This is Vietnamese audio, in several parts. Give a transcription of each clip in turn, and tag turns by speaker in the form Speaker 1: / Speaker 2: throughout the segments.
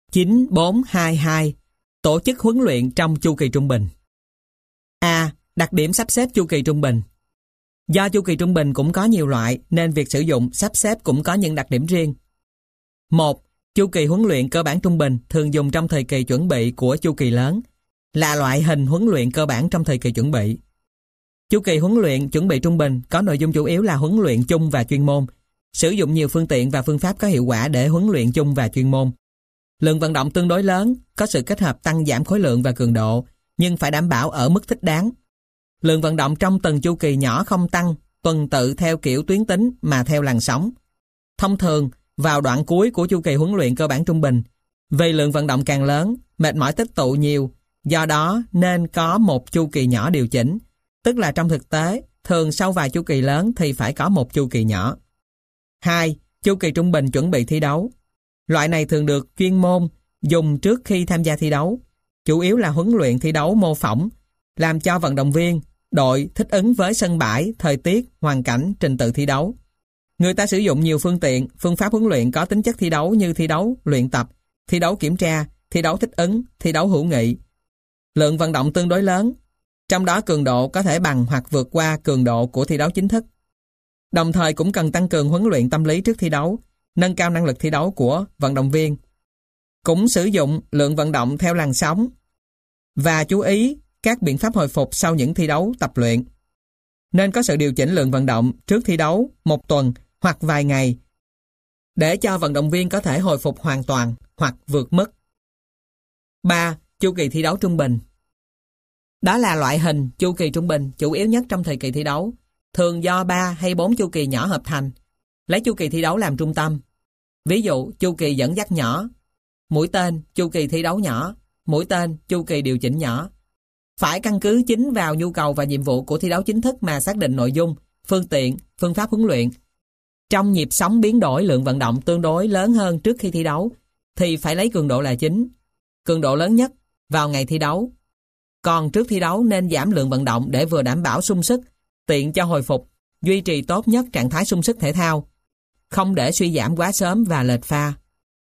Speaker 1: 9422. Tổ chức huấn luyện trong chu kỳ trung bình. A. Đặc điểm sắp xếp chu kỳ trung bình. Do chu kỳ trung bình cũng có nhiều loại nên việc sử dụng sắp xếp cũng có những đặc điểm riêng. 1. Chu kỳ huấn luyện cơ bản trung bình thường dùng trong thời kỳ chuẩn bị của chu kỳ lớn, là loại hình huấn luyện cơ bản trong thời kỳ chuẩn bị. Chu kỳ huấn luyện chuẩn bị trung bình có nội dung chủ yếu là huấn luyện chung và chuyên môn, sử dụng nhiều phương tiện và phương pháp có hiệu quả để huấn luyện chung và chuyên môn. Lượng vận động tương đối lớn, có sự kết hợp tăng giảm khối lượng và cường độ, nhưng phải đảm bảo ở mức thích đáng. Lượng vận động trong từng chu kỳ nhỏ không tăng, tuần tự theo kiểu tuyến tính mà theo làn sóng. Thông thường, vào đoạn cuối của chu kỳ huấn luyện cơ bản trung bình, vì lượng vận động càng lớn, mệt mỏi tích tụ nhiều, do đó nên có một chu kỳ nhỏ điều chỉnh, tức là trong thực tế, thường sau vài chu kỳ lớn thì phải có một chu kỳ nhỏ. 2. Chu kỳ trung bình chuẩn bị thi đấu. Loại này thường được chuyên môn dùng trước khi tham gia thi đấu, chủ yếu là huấn luyện thi đấu mô phỏng, làm cho vận động viên, đội thích ứng với sân bãi, thời tiết, hoàn cảnh, trình tự thi đấu. Người ta sử dụng nhiều phương tiện, phương pháp huấn luyện có tính chất thi đấu như thi đấu, luyện tập, thi đấu kiểm tra, thi đấu thích ứng, thi đấu hữu nghị. Lượng vận động tương đối lớn, trong đó cường độ có thể bằng hoặc vượt qua cường độ của thi đấu chính thức. Đồng thời cũng cần tăng cường huấn luyện tâm lý trước thi đấu, nâng cao năng lực thi đấu của vận động viên. Cũng sử dụng lượng vận động theo làn sóng và chú ý các biện pháp hồi phục sau những thi đấu tập luyện. Nên có sự điều chỉnh lượng vận động trước thi đấu một tuần hoặc vài ngày để cho vận động viên có thể hồi phục hoàn toàn hoặc vượt mức. 3. Chu kỳ thi đấu trung bình. Đó là loại hình chu kỳ trung bình chủ yếu nhất trong thời kỳ thi đấu, thường do 3 hay 4 chu kỳ nhỏ hợp thành, lấy chu kỳ thi đấu làm trung tâm. Ví dụ chu kỳ dẫn dắt nhỏ, mũi tên chu kỳ thi đấu nhỏ, mũi tên chu kỳ điều chỉnh nhỏ. Phải căn cứ chính vào nhu cầu và nhiệm vụ của thi đấu chính thức mà xác định nội dung, phương tiện, phương pháp huấn luyện. Trong nhịp sống biến đổi lượng vận động tương đối lớn hơn trước khi thi đấu thì phải lấy cường độ là chính, cường độ lớn nhất vào ngày thi đấu. Còn trước thi đấu nên giảm lượng vận động để vừa đảm bảo sung sức, tiện cho hồi phục, duy trì tốt nhất trạng thái sung sức thể thao, không để suy giảm quá sớm và lệch pha.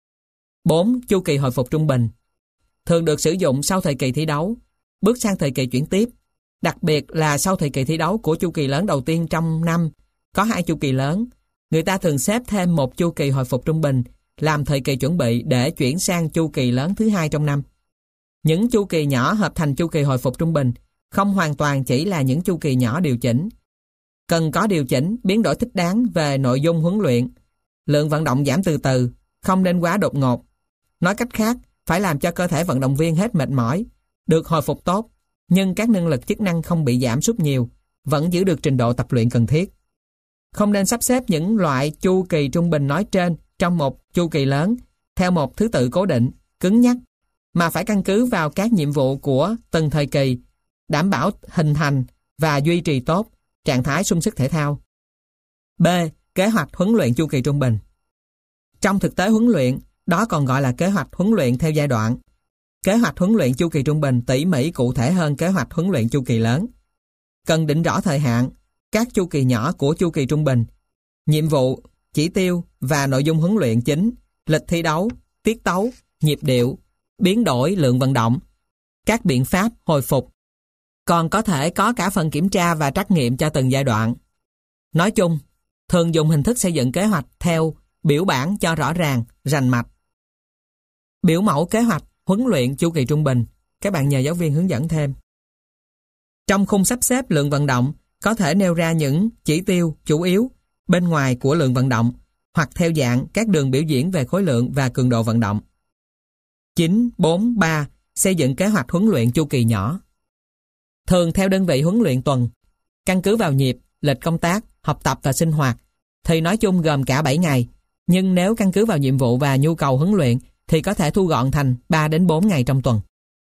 Speaker 1: 4. Chu kỳ hồi phục trung bình thường được sử dụng sau thời kỳ thi đấu, bước sang thời kỳ chuyển tiếp, đặc biệt là sau thời kỳ thi đấu của chu kỳ lớn đầu tiên trong năm, có 2 chu kỳ lớn. Người ta thường xếp thêm một chu kỳ hồi phục trung bình làm thời kỳ chuẩn bị để chuyển sang chu kỳ lớn thứ 2 trong năm. Những chu kỳ nhỏ hợp thành chu kỳ hồi phục trung bình không hoàn toàn chỉ là những chu kỳ nhỏ điều chỉnh. Cần có điều chỉnh, biến đổi thích đáng về nội dung huấn luyện. Lượng vận động giảm từ từ, không nên quá đột ngột. Nói cách khác, phải làm cho cơ thể vận động viên hết mệt mỏi, được hồi phục tốt, nhưng các năng lực chức năng không bị giảm sút nhiều, vẫn giữ được trình độ tập luyện cần thiết. Không nên sắp xếp những loại chu kỳ trung bình nói trên trong một chu kỳ lớn theo một thứ tự cố định, cứng nhắc, mà phải căn cứ vào các nhiệm vụ của từng thời kỳ, đảm bảo hình thành và duy trì tốt trạng thái sung sức thể thao. B. Kế hoạch huấn luyện chu kỳ trung bình. Trong thực tế huấn luyện, đó còn gọi là kế hoạch huấn luyện theo giai đoạn. Kế hoạch huấn luyện chu kỳ trung bình tỉ mỉ cụ thể hơn kế hoạch huấn luyện chu kỳ lớn. Cần định rõ thời hạn, các chu kỳ nhỏ của chu kỳ trung bình, nhiệm vụ, chỉ tiêu và nội dung huấn luyện chính, lịch thi đấu, tiết tấu, nhịp điệu, biến đổi lượng vận động, các biện pháp hồi phục. Còn có thể có cả phần kiểm tra và trắc nghiệm cho từng giai đoạn. Nói chung, thường dùng hình thức xây dựng kế hoạch theo biểu bản cho rõ ràng, rành mạch. Biểu mẫu kế hoạch huấn luyện chu kỳ trung bình, các bạn nhờ giáo viên hướng dẫn thêm. Trong khung sắp xếp lượng vận động, có thể nêu ra những chỉ tiêu chủ yếu bên ngoài của lượng vận động hoặc theo dạng các đường biểu diễn về khối lượng và cường độ vận động. 9.4.3. Xây dựng kế hoạch huấn luyện chu kỳ nhỏ. Thường theo đơn vị huấn luyện tuần, căn cứ vào nhịp, lịch công tác, học tập và sinh hoạt, thì nói chung gồm cả 7 ngày, nhưng nếu căn cứ vào nhiệm vụ và nhu cầu huấn luyện thì có thể thu gọn thành 3 đến 4 ngày trong tuần.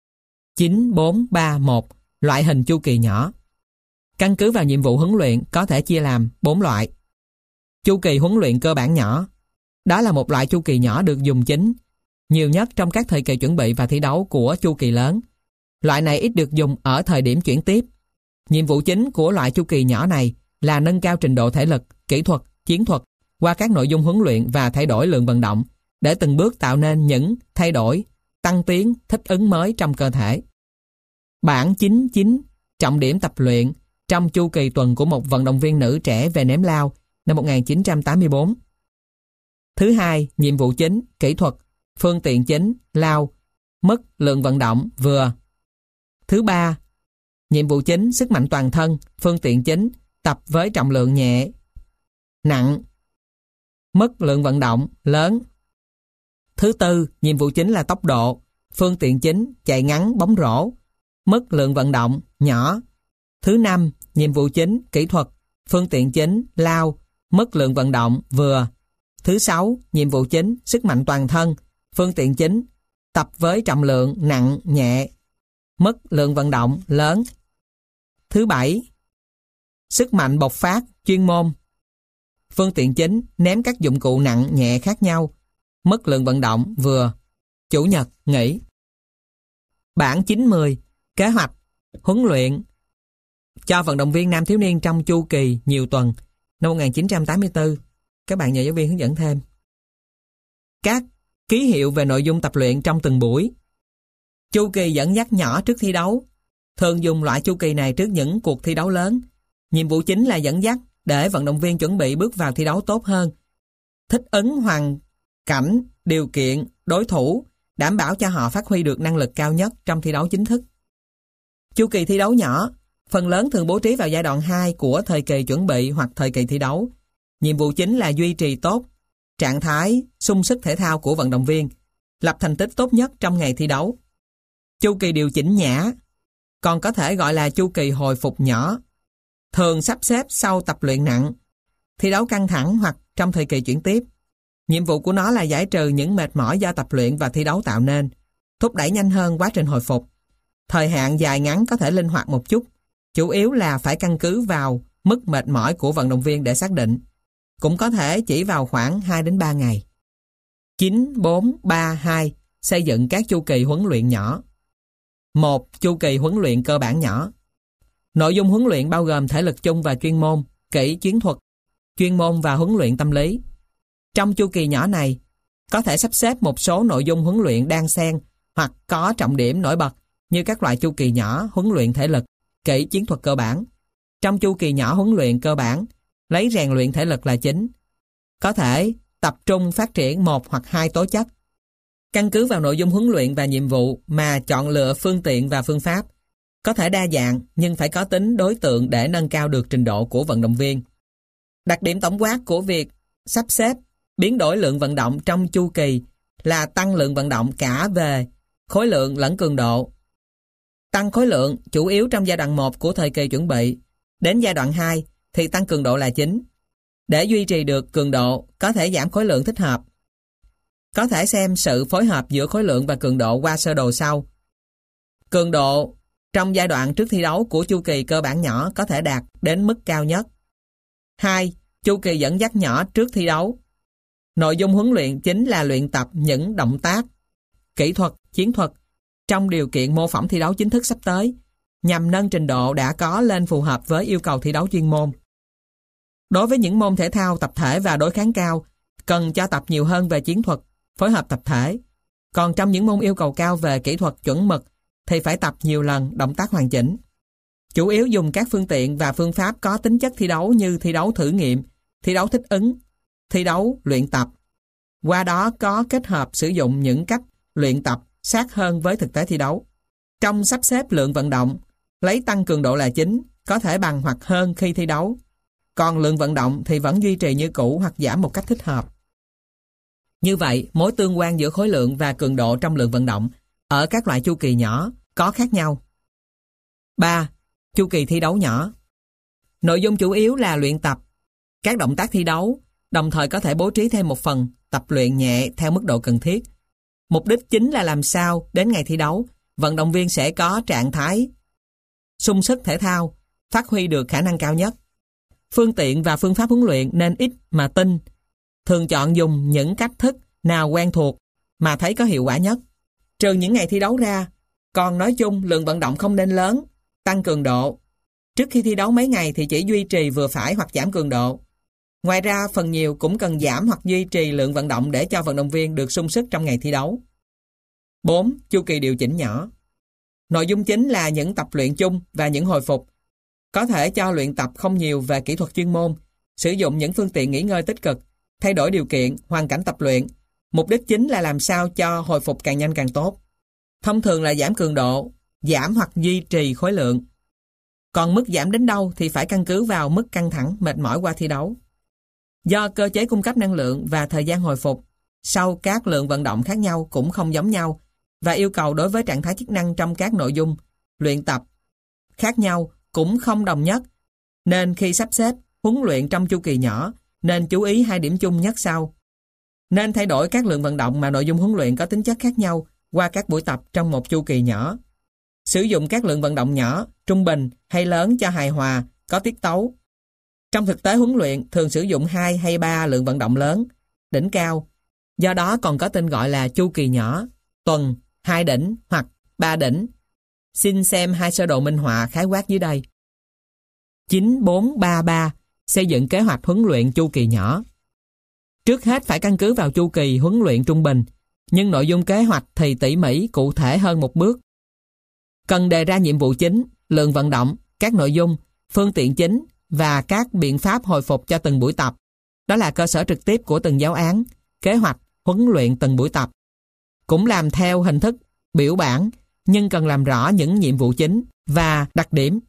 Speaker 1: 9.4.3.1. Loại hình chu kỳ nhỏ. Căn cứ vào nhiệm vụ huấn luyện có thể chia làm 4 loại. Chu kỳ huấn luyện cơ bản nhỏ. Đó là một loại chu kỳ nhỏ được dùng chính, nhiều nhất trong các thời kỳ chuẩn bị và thi đấu của chu kỳ lớn. Loại này ít được dùng ở thời điểm chuyển tiếp. Nhiệm vụ chính của loại chu kỳ nhỏ này là nâng cao trình độ thể lực, kỹ thuật, chiến thuật qua các nội dung huấn luyện và thay đổi lượng vận động, để từng bước tạo nên những thay đổi, tăng tiến, thích ứng mới trong cơ thể. Bản 99, trọng điểm tập luyện trong chu kỳ tuần của một vận động viên nữ trẻ về ném lao năm 1984. Thứ hai, nhiệm vụ chính, kỹ thuật, phương tiện chính, lao, mức lượng vận động, vừa. Thứ ba, nhiệm vụ chính, sức mạnh toàn thân, phương tiện chính, tập với trọng lượng nhẹ, nặng, mức lượng vận động, lớn. Thứ tư, nhiệm vụ chính là tốc độ, phương tiện chính, chạy ngắn, bóng rổ, mức lượng vận động, nhỏ. Thứ năm, nhiệm vụ chính, kỹ thuật, phương tiện chính, lao, mức lượng vận động, vừa. Thứ sáu, nhiệm vụ chính, sức mạnh toàn thân, phương tiện chính, tập với trọng lượng, nặng, nhẹ, mức lượng vận động, lớn. Thứ bảy, sức mạnh bộc phát, chuyên môn, phương tiện chính, ném các dụng cụ nặng, nhẹ khác nhau, mức lượng vận động, vừa. Chủ nhật, nghỉ. Bản 90, kế hoạch, huấn luyện cho vận động viên nam thiếu niên trong chu kỳ nhiều tuần năm 1984. Các bạn nhờ giáo viên hướng dẫn thêm. Các ký hiệu về nội dung tập luyện trong từng buổi. Chu kỳ dẫn dắt nhỏ trước thi đấu. Thường dùng loại chu kỳ này trước những cuộc thi đấu lớn. Nhiệm vụ chính là dẫn dắt để vận động viên chuẩn bị bước vào thi đấu tốt hơn. Thích ứng hoàn cảnh, điều kiện, đối thủ, đảm bảo cho họ phát huy được năng lực cao nhất trong thi đấu chính thức. Chu kỳ thi đấu nhỏ, phần lớn thường bố trí vào giai đoạn 2 của thời kỳ chuẩn bị hoặc thời kỳ thi đấu. Nhiệm vụ chính là duy trì tốt trạng thái sung sức thể thao của vận động viên, lập thành tích tốt nhất trong ngày thi đấu. Chu kỳ điều chỉnh nhã, còn có thể gọi là chu kỳ hồi phục nhỏ, thường sắp xếp sau tập luyện nặng, thi đấu căng thẳng hoặc trong thời kỳ chuyển tiếp. Nhiệm vụ của nó là giải trừ những mệt mỏi do tập luyện và thi đấu tạo nên, thúc đẩy nhanh hơn quá trình hồi phục. Thời hạn dài ngắn có thể linh hoạt một chút, chủ yếu là phải căn cứ vào mức mệt mỏi của vận động viên để xác định. Cũng có thể chỉ vào khoảng 2 đến 3 ngày. 9, 4, 3, 2 xây dựng các chu kỳ huấn luyện nhỏ. 1. Chu kỳ huấn luyện cơ bản nhỏ. Nội dung huấn luyện bao gồm thể lực chung và chuyên môn, kỹ chiến thuật, chuyên môn và huấn luyện tâm lý. Trong chu kỳ nhỏ này, có thể sắp xếp một số nội dung huấn luyện đan xen hoặc có trọng điểm nổi bật như các loại chu kỳ nhỏ huấn luyện thể lực, kỹ chiến thuật cơ bản. Trong chu kỳ nhỏ huấn luyện cơ bản, lấy rèn luyện thể lực là chính. Có thể tập trung phát triển một hoặc hai tố chất. Căn cứ vào nội dung huấn luyện và nhiệm vụ mà chọn lựa phương tiện và phương pháp. Có thể đa dạng nhưng phải có tính đối tượng để nâng cao được trình độ của vận động viên. Đặc điểm tổng quát của việc sắp xếp, biến đổi lượng vận động trong chu kỳ là tăng lượng vận động cả về khối lượng lẫn cường độ. Tăng khối lượng chủ yếu trong giai đoạn 1 của thời kỳ chuẩn bị. Đến giai đoạn 2 thì tăng cường độ là chính. Để duy trì được cường độ, có thể giảm khối lượng thích hợp. Có thể xem sự phối hợp giữa khối lượng và cường độ qua sơ đồ sau. Cường độ trong giai đoạn trước thi đấu của chu kỳ cơ bản nhỏ có thể đạt đến mức cao nhất. 2. Chu kỳ dẫn dắt nhỏ trước thi đấu. Nội dung huấn luyện chính là luyện tập những động tác, kỹ thuật, chiến thuật trong điều kiện mô phỏng thi đấu chính thức sắp tới, nhằm nâng trình độ đã có lên phù hợp với yêu cầu thi đấu chuyên môn. Đối với những môn thể thao tập thể và đối kháng cao, cần cho tập nhiều hơn về chiến thuật, phối hợp tập thể. Còn trong những môn yêu cầu cao về kỹ thuật chuẩn mực thì phải tập nhiều lần động tác hoàn chỉnh. Chủ yếu dùng các phương tiện và phương pháp có tính chất thi đấu như thi đấu thử nghiệm, thi đấu thích ứng, thi đấu luyện tập. Qua đó có kết hợp sử dụng những cách luyện tập sát hơn với thực tế thi đấu. Trong sắp xếp lượng vận động, lấy tăng cường độ là chính, có thể bằng hoặc hơn khi thi đấu. Còn lượng vận động thì vẫn duy trì như cũ hoặc giảm một cách thích hợp. Như vậy, mối tương quan giữa khối lượng và cường độ trong lượng vận động ở các loại chu kỳ nhỏ có khác nhau. 3. Chu kỳ thi đấu nhỏ. Nội dung chủ yếu là luyện tập các động tác thi đấu, đồng thời có thể bố trí thêm một phần tập luyện nhẹ theo mức độ cần thiết. Mục đích chính là làm sao đến ngày thi đấu, vận động viên sẽ có trạng thái sung sức thể thao, phát huy được khả năng cao nhất. Phương tiện và phương pháp huấn luyện nên ít mà tinh, thường chọn dùng những cách thức nào quen thuộc mà thấy có hiệu quả nhất. Trừ những ngày thi đấu ra, còn nói chung lượng vận động không nên lớn, tăng cường độ. Trước khi thi đấu mấy ngày thì chỉ duy trì vừa phải hoặc giảm cường độ. Ngoài ra, phần nhiều cũng cần giảm hoặc duy trì lượng vận động để cho vận động viên được sung sức trong ngày thi đấu. 4. Chu kỳ điều chỉnh nhỏ. Nội dung chính là những tập luyện chung và những hồi phục. Có thể cho luyện tập không nhiều về kỹ thuật chuyên môn, sử dụng những phương tiện nghỉ ngơi tích cực, thay đổi điều kiện, hoàn cảnh tập luyện. Mục đích chính là làm sao cho hồi phục càng nhanh càng tốt. Thông thường là giảm cường độ, giảm hoặc duy trì khối lượng. Còn mức giảm đến đâu thì phải căn cứ vào mức căng thẳng, mệt mỏi qua thi đấu. Do cơ chế cung cấp năng lượng và thời gian hồi phục sau các lượng vận động khác nhau cũng không giống nhau và yêu cầu đối với trạng thái chức năng trong các nội dung luyện tập khác nhau cũng không đồng nhất, nên khi sắp xếp huấn luyện trong chu kỳ nhỏ nên chú ý 2 điểm chung nhất sau. Nên thay đổi các lượng vận động mà nội dung huấn luyện có tính chất khác nhau qua các buổi tập trong một chu kỳ nhỏ. Sử dụng các lượng vận động nhỏ, trung bình hay lớn cho hài hòa, có tiết tấu. Trong thực tế huấn luyện thường sử dụng 2 hay 3 lượng vận động lớn, đỉnh cao. Do đó còn có tên gọi là chu kỳ nhỏ, tuần, 2 đỉnh hoặc 3 đỉnh. Xin xem 2 sơ đồ minh họa khái quát dưới đây. 9433 xây dựng kế hoạch huấn luyện chu kỳ nhỏ. Trước hết phải căn cứ vào chu kỳ huấn luyện trung bình, nhưng nội dung kế hoạch thì tỉ mỉ cụ thể hơn một bước. Cần đề ra nhiệm vụ chính, lượng vận động, các nội dung, phương tiện chính và các biện pháp hồi phục cho từng buổi tập. Đó là cơ sở trực tiếp của từng giáo án, kế hoạch, huấn luyện từng buổi tập. Cũng làm theo hình thức biểu bản, nhưng cần làm rõ những nhiệm vụ chính và đặc điểm.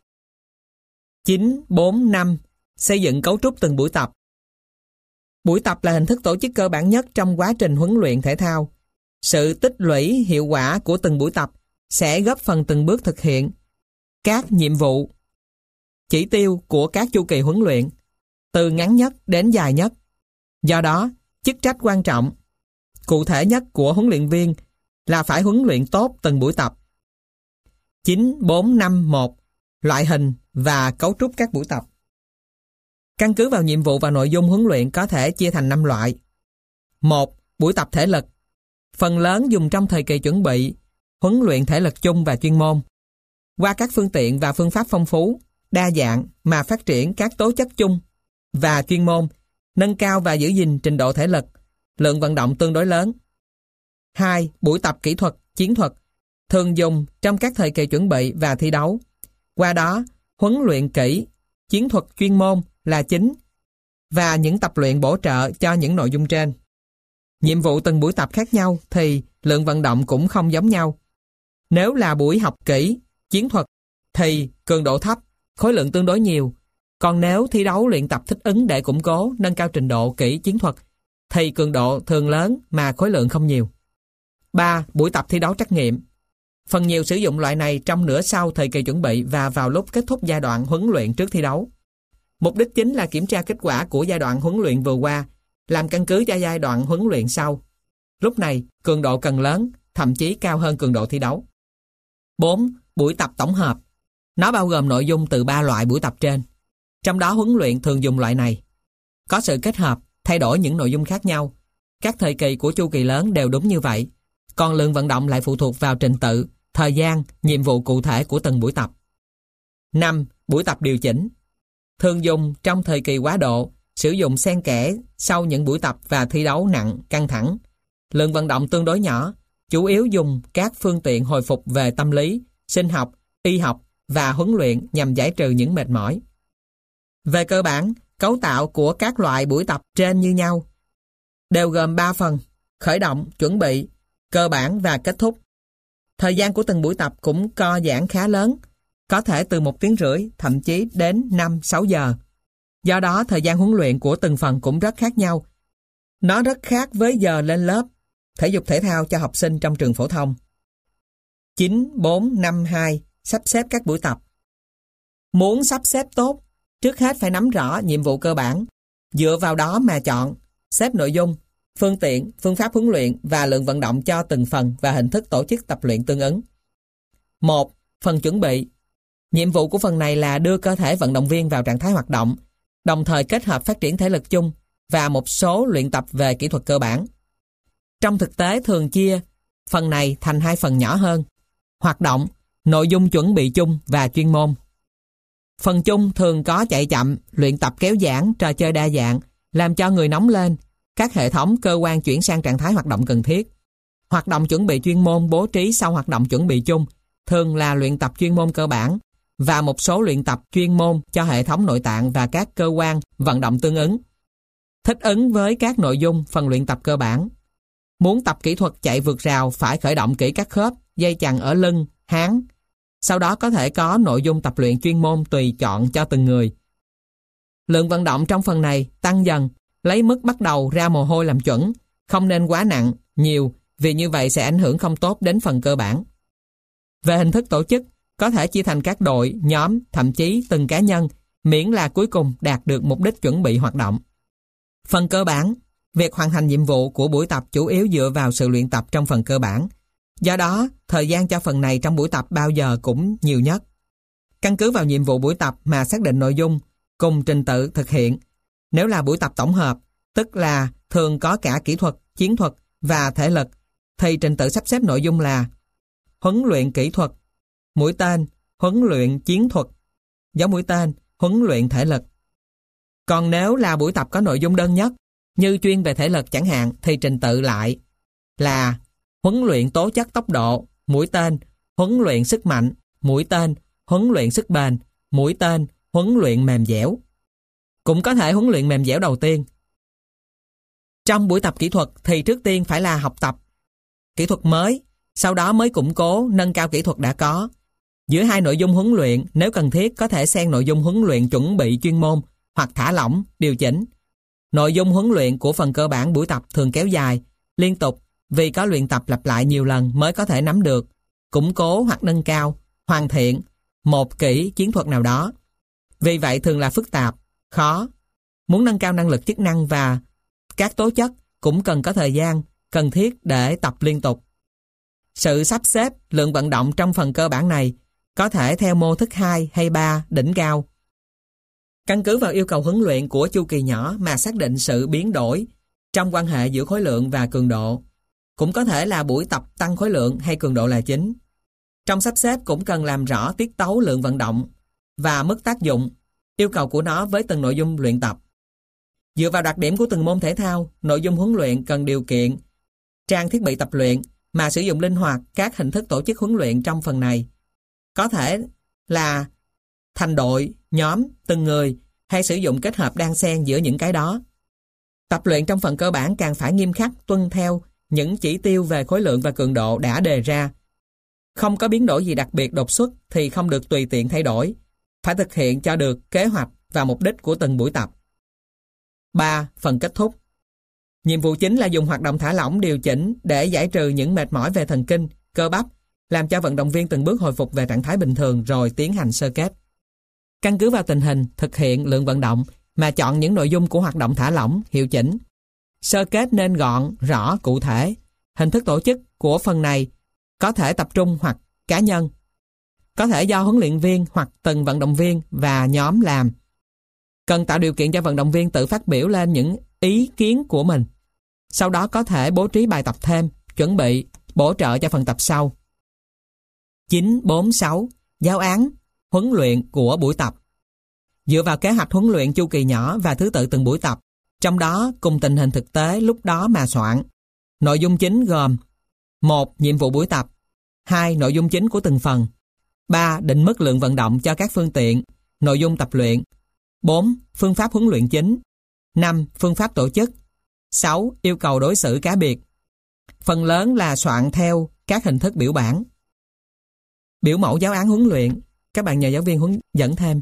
Speaker 1: 945 xây dựng cấu trúc từng buổi tập. Buổi tập là hình thức tổ chức cơ bản nhất trong quá trình huấn luyện thể thao. Sự tích lũy hiệu quả của từng buổi tập sẽ góp phần từng bước thực hiện các nhiệm vụ, chỉ tiêu của các chu kỳ huấn luyện, từ ngắn nhất đến dài nhất. Do đó, chức trách quan trọng, cụ thể nhất của huấn luyện viên là phải huấn luyện tốt từng buổi tập. 9451 loại hình và cấu trúc các buổi tập. Căn cứ vào nhiệm vụ và nội dung huấn luyện có thể chia thành 5 loại. 1. Buổi tập thể lực. Phần lớn dùng trong thời kỳ chuẩn bị, huấn luyện thể lực chung và chuyên môn. Qua các phương tiện và phương pháp phong phú, đa dạng mà phát triển các tố chất chung và chuyên môn, nâng cao và giữ gìn trình độ thể lực, lượng vận động tương đối lớn. 2. Buổi tập kỹ thuật, chiến thuật. Thường dùng trong các thời kỳ chuẩn bị và thi đấu. Qua đó, huấn luyện kỹ, chiến thuật chuyên môn là chính và những tập luyện bổ trợ cho những nội dung trên. Nhiệm vụ từng buổi tập khác nhau thì lượng vận động cũng không giống nhau. Nếu là buổi học kỹ, chiến thuật thì cường độ thấp, khối lượng tương đối nhiều. Còn nếu thi đấu luyện tập thích ứng để củng cố, nâng cao trình độ kỹ chiến thuật thì cường độ thường lớn mà khối lượng không nhiều. 3. Buổi tập thi đấu trắc nghiệm. Phần nhiều sử dụng loại này trong nửa sau thời kỳ chuẩn bị và vào lúc kết thúc giai đoạn huấn luyện trước thi đấu. Mục đích chính là kiểm tra kết quả của giai đoạn huấn luyện vừa qua, làm căn cứ cho giai đoạn huấn luyện sau. Lúc này, cường độ cần lớn, thậm chí cao hơn cường độ thi đấu. 4. Buổi tập tổng hợp. Nó bao gồm nội dung từ 3 loại buổi tập trên. Trong đó huấn luyện thường dùng loại này. Có sự kết hợp, thay đổi những nội dung khác nhau. Các thời kỳ của chu kỳ lớn đều đúng như vậy. Còn lượng vận động lại phụ thuộc vào trình tự, thời gian, nhiệm vụ cụ thể của từng buổi tập. 5. Buổi tập điều chỉnh. Thường dùng trong thời kỳ quá độ, sử dụng xen kẽ sau những buổi tập và thi đấu nặng, căng thẳng. Lượng vận động tương đối nhỏ, chủ yếu dùng các phương tiện hồi phục về tâm lý, sinh học, y học và huấn luyện nhằm giải trừ những mệt mỏi. Về cơ bản, cấu tạo của các loại buổi tập trên như nhau, đều gồm 3 phần: khởi động, chuẩn bị, cơ bản và kết thúc. Thời gian của từng buổi tập cũng co giãn khá lớn, có thể từ 1 tiếng rưỡi, thậm chí đến 5-6 giờ. Do đó, thời gian huấn luyện của từng phần cũng rất khác nhau. Nó rất khác với giờ lên lớp thể dục thể thao cho học sinh trong trường phổ thông. 9452 sắp xếp các buổi tập. Muốn sắp xếp tốt, trước hết phải nắm rõ nhiệm vụ cơ bản, dựa vào đó mà chọn, xếp nội dung, phương tiện, phương pháp huấn luyện và lượng vận động cho từng phần và hình thức tổ chức tập luyện tương ứng. 1. Phần chuẩn bị. Nhiệm vụ của phần này là đưa cơ thể vận động viên vào trạng thái hoạt động, đồng thời kết hợp phát triển thể lực chung và một số luyện tập về kỹ thuật cơ bản. Trong thực tế thường chia phần này thành 2 phần nhỏ hơn: hoạt động, nội dung chuẩn bị chung và chuyên môn. Phần chung thường có chạy chậm, luyện tập kéo giãn, trò chơi đa dạng, làm cho người nóng lên, các hệ thống cơ quan chuyển sang trạng thái hoạt động cần thiết. Hoạt động chuẩn bị chuyên môn bố trí sau hoạt động chuẩn bị chung, thường là luyện tập chuyên môn cơ bản và một số luyện tập chuyên môn cho hệ thống nội tạng và các cơ quan vận động tương ứng. Thích ứng với các nội dung phần luyện tập cơ bản. Muốn tập kỹ thuật chạy vượt rào phải khởi động kỹ các khớp, dây chằng ở lưng, háng. Sau đó có thể có nội dung tập luyện chuyên môn tùy chọn cho từng người. Lượng vận động trong phần này tăng dần, lấy mức bắt đầu ra mồ hôi làm chuẩn, không nên quá nặng, nhiều, vì như vậy sẽ ảnh hưởng không tốt đến phần cơ bản. Về hình thức tổ chức, có thể chia thành các đội, nhóm, thậm chí từng cá nhân, miễn là cuối cùng đạt được mục đích chuẩn bị hoạt động. Phần cơ bản, việc hoàn thành nhiệm vụ của buổi tập chủ yếu dựa vào sự luyện tập trong phần cơ bản. Do đó, thời gian cho phần này trong buổi tập bao giờ cũng nhiều nhất. Căn cứ vào nhiệm vụ buổi tập mà xác định nội dung, cùng trình tự thực hiện. Nếu là buổi tập tổng hợp, tức là thường có cả kỹ thuật, chiến thuật và thể lực, thì trình tự sắp xếp nội dung là huấn luyện kỹ thuật, mũi tên, huấn luyện chiến thuật, giống mũi tên, huấn luyện thể lực. Còn nếu là buổi tập có nội dung đơn nhất, như chuyên về thể lực chẳng hạn, thì trình tự lại là huấn luyện tố chất tốc độ, mũi tên, huấn luyện sức mạnh, mũi tên, huấn luyện sức bền, mũi tên, huấn luyện mềm dẻo. Cũng có thể huấn luyện mềm dẻo đầu tiên. Trong buổi tập kỹ thuật thì trước tiên phải là học tập kỹ thuật mới, sau đó mới củng cố, nâng cao kỹ thuật đã có. Giữa hai nội dung huấn luyện, nếu cần thiết có thể xen nội dung huấn luyện chuẩn bị chuyên môn hoặc thả lỏng, điều chỉnh. Nội dung huấn luyện của phần cơ bản buổi tập thường kéo dài, liên tục vì có luyện tập lặp lại nhiều lần mới có thể nắm được, củng cố hoặc nâng cao, hoàn thiện một kỹ chiến thuật nào đó. Vì vậy thường là phức tạp, khó. Muốn nâng cao năng lực chức năng và các tố chất cũng cần có thời gian cần thiết để tập liên tục. Sự sắp xếp lượng vận động trong phần cơ bản này có thể theo mô thức 2 hay 3 đỉnh cao. Căn cứ vào yêu cầu huấn luyện của chu kỳ nhỏ mà xác định sự biến đổi trong quan hệ giữa khối lượng và cường độ. Cũng có thể là buổi tập tăng khối lượng hay cường độ là chính. Trong sắp xếp cũng cần làm rõ tiết tấu lượng vận động và mức tác dụng, yêu cầu của nó với từng nội dung luyện tập. Dựa vào đặc điểm của từng môn thể thao, nội dung huấn luyện cần điều kiện, trang thiết bị tập luyện mà sử dụng linh hoạt các hình thức tổ chức huấn luyện trong phần này. Có thể là thành đội, nhóm, từng người hay sử dụng kết hợp đan xen giữa những cái đó. Tập luyện trong phần cơ bản càng phải nghiêm khắc tuân theo những chỉ tiêu về khối lượng và cường độ đã đề ra. Không có biến đổi gì đặc biệt đột xuất thì không được tùy tiện thay đổi. Phải thực hiện cho được kế hoạch và mục đích của từng buổi tập. 3. Phần kết thúc. Nhiệm vụ chính là dùng hoạt động thả lỏng điều chỉnh để giải trừ những mệt mỏi về thần kinh, cơ bắp, làm cho vận động viên từng bước hồi phục về trạng thái bình thường rồi tiến hành sơ kết. Căn cứ vào tình hình, thực hiện lượng vận động mà chọn những nội dung của hoạt động thả lỏng, hiệu chỉnh. Sơ kết nên gọn, rõ, cụ thể. Hình thức tổ chức của phần này có thể tập trung hoặc cá nhân. Có thể do huấn luyện viên hoặc từng vận động viên và nhóm làm. Cần tạo điều kiện cho vận động viên tự phát biểu lên những ý kiến của mình. Sau đó có thể bố trí bài tập thêm, chuẩn bị, bổ trợ cho phần tập sau. 9.4.6. Giáo án, huấn luyện của buổi tập. Dựa vào kế hoạch huấn luyện chu kỳ nhỏ và thứ tự từng buổi tập, trong đó cùng tình hình thực tế lúc đó mà soạn. Nội dung chính gồm 1. Nhiệm vụ buổi tập 2. Nội dung chính của từng phần 3. Định mức lượng vận động cho các phương tiện, nội dung tập luyện 4. Phương pháp huấn luyện chính 5. Phương pháp tổ chức 6. Yêu cầu đối xử cá biệt. Phần lớn là soạn theo các hình thức biểu bản. Biểu mẫu giáo án huấn luyện, các bạn nhờ giáo viên hướng dẫn thêm.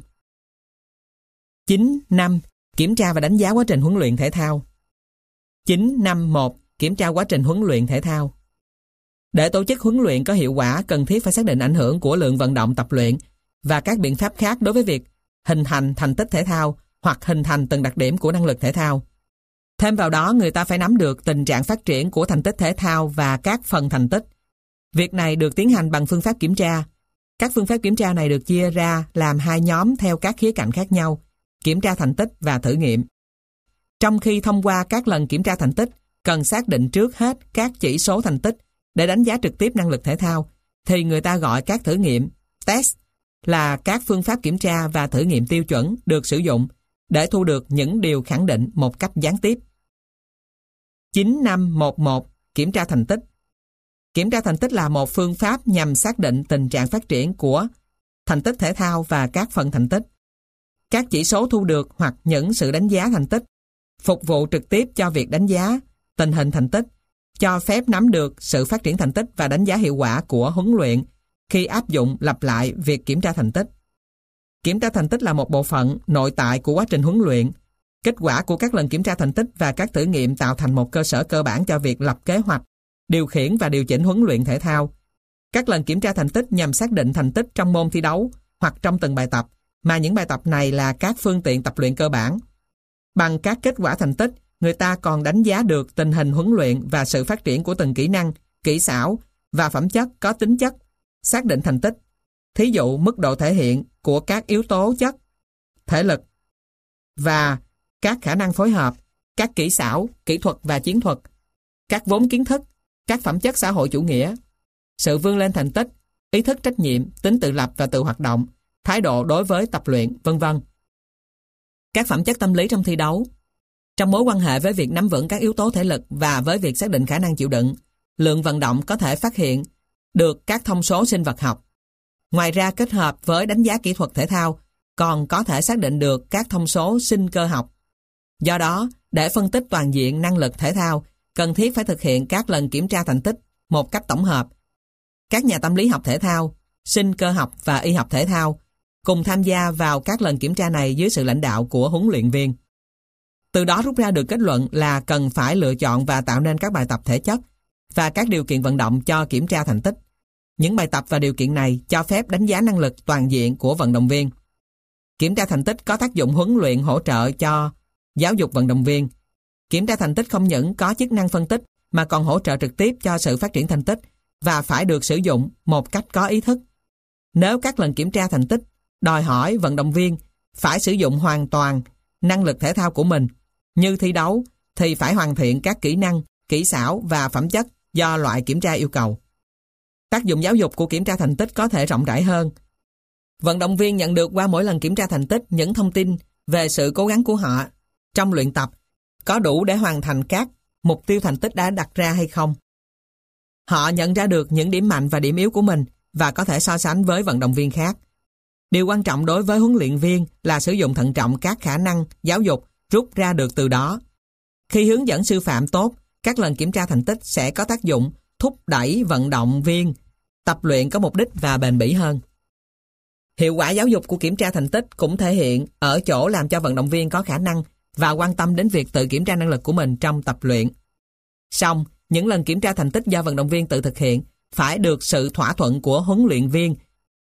Speaker 1: 9.5. Kiểm tra và đánh giá quá trình huấn luyện thể thao. 9.5.1. Kiểm tra quá trình huấn luyện thể thao. Để tổ chức huấn luyện có hiệu quả, cần thiết phải xác định ảnh hưởng của lượng vận động tập luyện và các biện pháp khác đối với việc hình thành thành tích thể thao hoặc hình thành từng đặc điểm của năng lực thể thao. Thêm vào đó, người ta phải nắm được tình trạng phát triển của thành tích thể thao và các phần thành tích. Việc này được tiến hành bằng phương pháp kiểm tra. Các phương pháp kiểm tra này được chia ra làm hai nhóm theo các khía cạnh khác nhau, kiểm tra thành tích và thử nghiệm. Trong khi thông qua các lần kiểm tra thành tích, cần xác định trước hết các chỉ số thành tích để đánh giá trực tiếp năng lực thể thao, thì người ta gọi các thử nghiệm, test, là các phương pháp kiểm tra và thử nghiệm tiêu chuẩn được sử dụng để thu được những điều khẳng định một cách gián tiếp. 9511 Kiểm tra thành tích. Kiểm tra thành tích là một phương pháp nhằm xác định tình trạng phát triển của thành tích thể thao và các phần thành tích. Các chỉ số thu được hoặc những sự đánh giá thành tích phục vụ trực tiếp cho việc đánh giá tình hình thành tích, cho phép nắm được sự phát triển thành tích và đánh giá hiệu quả của huấn luyện khi áp dụng lặp lại việc kiểm tra thành tích. Kiểm tra thành tích là một bộ phận nội tại của quá trình huấn luyện. Kết quả của các lần kiểm tra thành tích và các thử nghiệm tạo thành một cơ sở cơ bản cho việc lập kế hoạch, điều khiển và điều chỉnh huấn luyện thể thao. Các lần kiểm tra thành tích nhằm xác định thành tích trong môn thi đấu hoặc trong từng bài tập, mà những bài tập này là các phương tiện tập luyện cơ bản. Bằng các kết quả thành tích, người ta còn đánh giá được tình hình huấn luyện và sự phát triển của từng kỹ năng, kỹ xảo và phẩm chất có tính chất, xác định thành tích. Thí dụ mức độ thể hiện của các yếu tố chất, thể lực và các khả năng phối hợp, các kỹ xảo, kỹ thuật và chiến thuật, các vốn kiến thức, các phẩm chất xã hội chủ nghĩa, sự vươn lên thành tích, ý thức trách nhiệm, tính tự lập và tự hoạt động, thái độ đối với tập luyện, vân vân. Các phẩm chất tâm lý trong thi đấu. Trong mối quan hệ với việc nắm vững các yếu tố thể lực và với việc xác định khả năng chịu đựng, lượng vận động có thể phát hiện được các thông số sinh vật học. Ngoài ra, kết hợp với đánh giá kỹ thuật thể thao còn có thể xác định được các thông số sinh cơ học. Do đó, để phân tích toàn diện năng lực thể thao, cần thiết phải thực hiện các lần kiểm tra thành tích một cách tổng hợp. Các nhà tâm lý học thể thao, sinh cơ học và y học thể thao cùng tham gia vào các lần kiểm tra này dưới sự lãnh đạo của huấn luyện viên. Từ đó rút ra được kết luận là cần phải lựa chọn và tạo nên các bài tập thể chất và các điều kiện vận động cho kiểm tra thành tích. Những bài tập và điều kiện này cho phép đánh giá năng lực toàn diện của vận động viên. Kiểm tra thành tích có tác dụng huấn luyện hỗ trợ cho giáo dục vận động viên. Kiểm tra thành tích không những có chức năng phân tích mà còn hỗ trợ trực tiếp cho sự phát triển thành tích và phải được sử dụng một cách có ý thức. Nếu các lần kiểm tra thành tích đòi hỏi vận động viên phải sử dụng hoàn toàn năng lực thể thao của mình như thi đấu thì phải hoàn thiện các kỹ năng, kỹ xảo và phẩm chất do loại kiểm tra yêu cầu. Tác dụng giáo dục của kiểm tra thành tích có thể rộng rãi hơn. Vận động viên nhận được qua mỗi lần kiểm tra thành tích những thông tin về sự cố gắng của họ trong luyện tập có đủ để hoàn thành các mục tiêu thành tích đã đặt ra hay không. Họ nhận ra được những điểm mạnh và điểm yếu của mình và có thể so sánh với vận động viên khác. Điều quan trọng đối với huấn luyện viên là sử dụng thận trọng các khả năng giáo dục rút ra được từ đó. Khi hướng dẫn sư phạm tốt, các lần kiểm tra thành tích sẽ có tác dụng thúc đẩy vận động viên tập luyện có mục đích và bền bỉ hơn. Hiệu quả giáo dục của kiểm tra thành tích cũng thể hiện ở chỗ làm cho vận động viên có khả năng và quan tâm đến việc tự kiểm tra năng lực của mình trong tập luyện. Song, những lần kiểm tra thành tích do vận động viên tự thực hiện phải được sự thỏa thuận của huấn luyện viên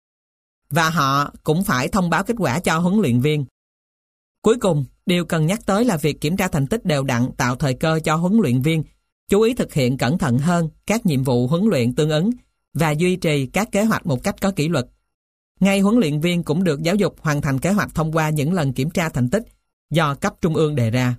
Speaker 1: và họ cũng phải thông báo kết quả cho huấn luyện viên. Cuối cùng, điều cần nhắc tới là việc kiểm tra thành tích đều đặn tạo thời cơ cho huấn luyện viên chú ý thực hiện cẩn thận hơn các nhiệm vụ huấn luyện tương ứng và duy trì các kế hoạch một cách có kỷ luật. Ngay huấn luyện viên cũng được giáo dục hoàn thành kế hoạch thông qua những lần kiểm tra thành tích do cấp trung ương đề ra.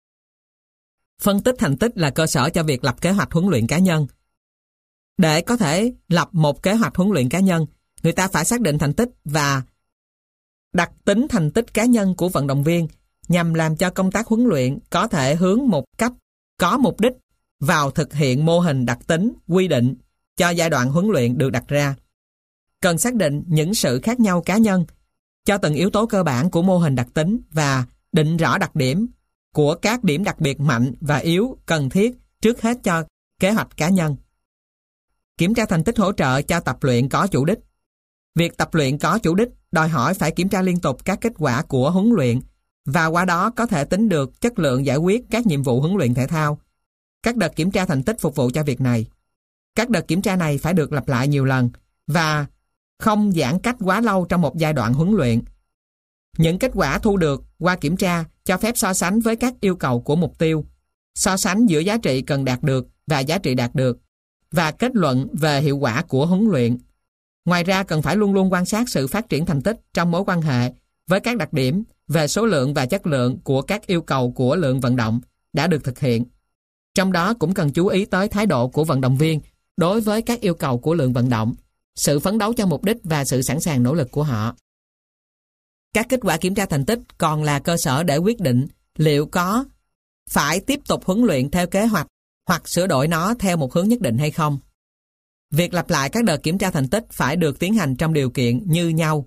Speaker 1: Phân tích thành tích là cơ sở cho việc lập kế hoạch huấn luyện cá nhân. Để có thể lập một kế hoạch huấn luyện cá nhân, người ta phải xác định thành tích và đặc tính thành tích cá nhân của vận động viên nhằm làm cho công tác huấn luyện có thể hướng một cách có mục đích vào thực hiện mô hình đặc tính, quy định cho giai đoạn huấn luyện được đặt ra. Cần xác định những sự khác nhau cá nhân cho từng yếu tố cơ bản của mô hình đặc tính và định rõ đặc điểm của các điểm đặc biệt mạnh và yếu cần thiết trước hết cho kế hoạch cá nhân. Kiểm tra thành tích hỗ trợ cho tập luyện có chủ đích. Việc tập luyện có chủ đích đòi hỏi phải kiểm tra liên tục các kết quả của huấn luyện và qua đó có thể tính được chất lượng giải quyết các nhiệm vụ huấn luyện thể thao. Các đợt kiểm tra thành tích phục vụ cho việc này. Các đợt kiểm tra này phải được lặp lại nhiều lần và không giãn cách quá lâu trong một giai đoạn huấn luyện. Những kết quả thu được qua kiểm tra cho phép so sánh với các yêu cầu của mục tiêu, so sánh giữa giá trị cần đạt được và giá trị đạt được, và kết luận về hiệu quả của huấn luyện. Ngoài ra cần phải luôn luôn quan sát sự phát triển thành tích trong mối quan hệ với các đặc điểm về số lượng và chất lượng của các yêu cầu của lượng vận động đã được thực hiện. Trong đó cũng cần chú ý tới thái độ của vận động viên đối với các yêu cầu của lượng vận động, sự phấn đấu cho mục đích và sự sẵn sàng nỗ lực của họ. Các kết quả kiểm tra thành tích còn là cơ sở để quyết định liệu có phải tiếp tục huấn luyện theo kế hoạch hoặc sửa đổi nó theo một hướng nhất định hay không. Việc lặp lại các đợt kiểm tra thành tích phải được tiến hành trong điều kiện như nhau.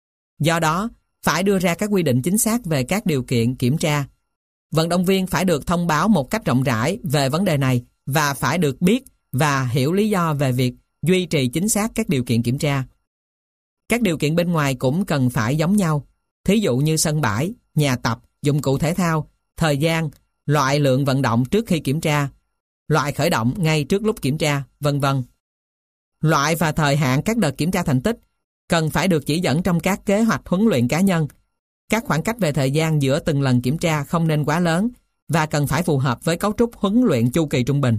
Speaker 1: Do đó, phải đưa ra các quy định chính xác về các điều kiện kiểm tra. Vận động viên phải được thông báo một cách rộng rãi về vấn đề này và phải được biết và hiểu lý do về việc duy trì chính xác các điều kiện kiểm tra. Các điều kiện bên ngoài cũng cần phải giống nhau. Thí dụ như sân bãi, nhà tập, dụng cụ thể thao, thời gian, loại lượng vận động trước khi kiểm tra, loại khởi động ngay trước lúc kiểm tra, vân vân. Loại và thời hạn các đợt kiểm tra thành tích cần phải được chỉ dẫn trong các kế hoạch huấn luyện cá nhân. Các khoảng cách về thời gian giữa từng lần kiểm tra không nên quá lớn và cần phải phù hợp với cấu trúc huấn luyện chu kỳ trung bình.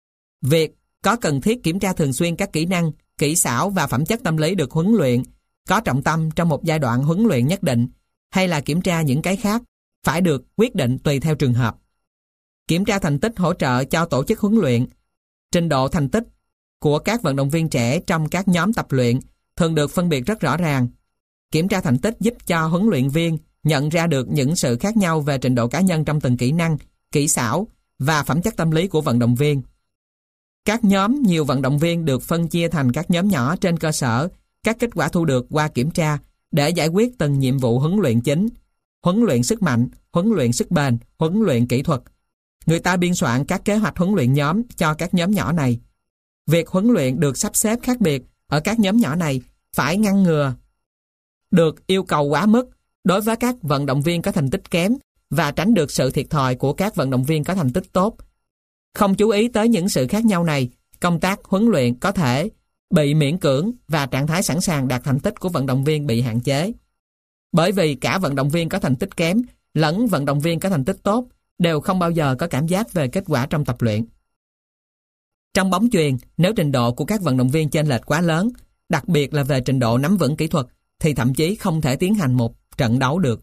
Speaker 1: Việc có cần thiết kiểm tra thường xuyên các kỹ năng, kỹ xảo và phẩm chất tâm lý được huấn luyện, có trọng tâm trong một giai đoạn huấn luyện nhất định, hay là kiểm tra những cái khác, phải được quyết định tùy theo trường hợp. Kiểm tra thành tích hỗ trợ cho tổ chức huấn luyện. Trình độ thành tích của các vận động viên trẻ trong các nhóm tập luyện thường được phân biệt rất rõ ràng. Kiểm tra thành tích giúp cho huấn luyện viên nhận ra được những sự khác nhau về trình độ cá nhân trong từng kỹ năng, kỹ xảo và phẩm chất tâm lý của vận động viên. Các nhóm nhiều vận động viên được phân chia thành các nhóm nhỏ trên cơ sở các kết quả thu được qua kiểm tra để giải quyết từng nhiệm vụ huấn luyện chính: huấn luyện sức mạnh, huấn luyện sức bền, huấn luyện kỹ thuật. Người ta biên soạn các kế hoạch huấn luyện nhóm cho các nhóm nhỏ này. Việc huấn luyện được sắp xếp khác biệt ở các nhóm nhỏ này phải ngăn ngừa được yêu cầu quá mức đối với các vận động viên có thành tích kém và tránh được sự thiệt thòi của các vận động viên có thành tích tốt. Không chú ý tới những sự khác nhau này, công tác huấn luyện có thể bị miễn cưỡng và trạng thái sẵn sàng đạt thành tích của vận động viên bị hạn chế. Bởi vì cả vận động viên có thành tích kém lẫn vận động viên có thành tích tốt đều không bao giờ có cảm giác về kết quả trong tập luyện. Trong bóng chuyền, nếu trình độ của các vận động viên chênh lệch quá lớn, đặc biệt là về trình độ nắm vững kỹ thuật, thì thậm chí không thể tiến hành một trận đấu được.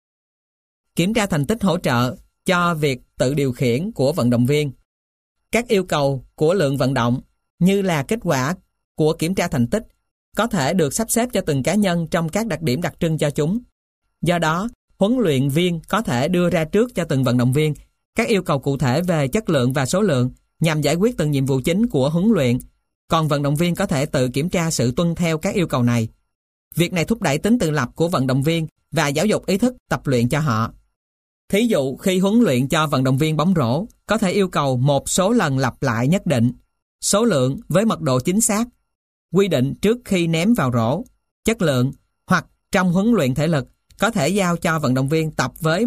Speaker 1: Kiểm tra thành tích hỗ trợ cho việc tự điều khiển của vận động viên. Các yêu cầu của lượng vận động như là kết quả của kiểm tra thành tích có thể được sắp xếp cho từng cá nhân trong các đặc điểm đặc trưng cho chúng. Do đó, huấn luyện viên có thể đưa ra trước cho từng vận động viên các yêu cầu cụ thể về chất lượng và số lượng nhằm giải quyết từng nhiệm vụ chính của huấn luyện, còn vận động viên có thể tự kiểm tra sự tuân theo các yêu cầu này. Việc này thúc đẩy tính tự lập của vận động viên và giáo dục ý thức tập luyện cho họ. Thí dụ khi huấn luyện cho vận động viên bóng rổ, có thể yêu cầu một số lần lặp lại nhất định, số lượng với mật độ chính xác, quy định trước khi ném vào rổ, chất lượng, hoặc trong huấn luyện thể lực có thể giao cho vận động viên tập với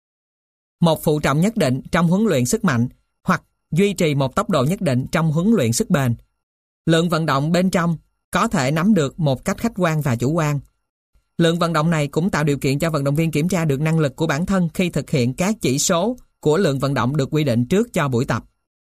Speaker 1: một phụ trọng nhất định trong huấn luyện sức mạnh hoặc duy trì một tốc độ nhất định trong huấn luyện sức bền. Lượng vận động bên trong có thể nắm được một cách khách quan và chủ quan. Lượng vận động này cũng tạo điều kiện cho vận động viên kiểm tra được năng lực của bản thân khi thực hiện các chỉ số của lượng vận động được quy định trước cho buổi tập.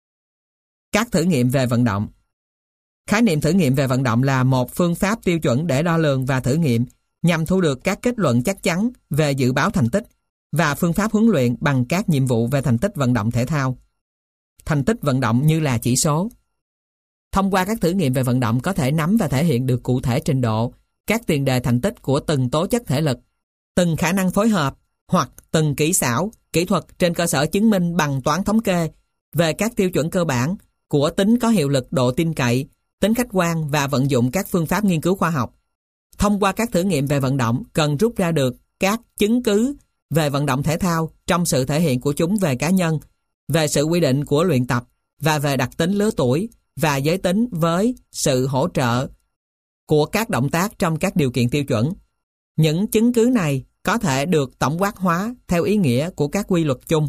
Speaker 1: Các thử nghiệm về vận động. Khái niệm thử nghiệm về vận động là một phương pháp tiêu chuẩn để đo lường và thử nghiệm nhằm thu được các kết luận chắc chắn về dự báo thành tích và phương pháp huấn luyện bằng các nhiệm vụ về thành tích vận động thể thao. Thành tích vận động như là chỉ số. Thông qua các thử nghiệm về vận động có thể nắm và thể hiện được cụ thể trình độ, các tiền đề thành tích của từng tố chất thể lực, từng khả năng phối hợp hoặc từng kỹ xảo, kỹ thuật trên cơ sở chứng minh bằng toán thống kê về các tiêu chuẩn cơ bản của tính có hiệu lực, độ tin cậy, tính khách quan và vận dụng các phương pháp nghiên cứu khoa học. Thông qua các thử nghiệm về vận động cần rút ra được các chứng cứ về vận động thể thao trong sự thể hiện của chúng về cá nhân, về sự quy định của luyện tập và về đặc tính lứa tuổi và giới tính với sự hỗ trợ của các động tác trong các điều kiện tiêu chuẩn. Những chứng cứ này có thể được tổng quát hóa theo ý nghĩa của các quy luật chung.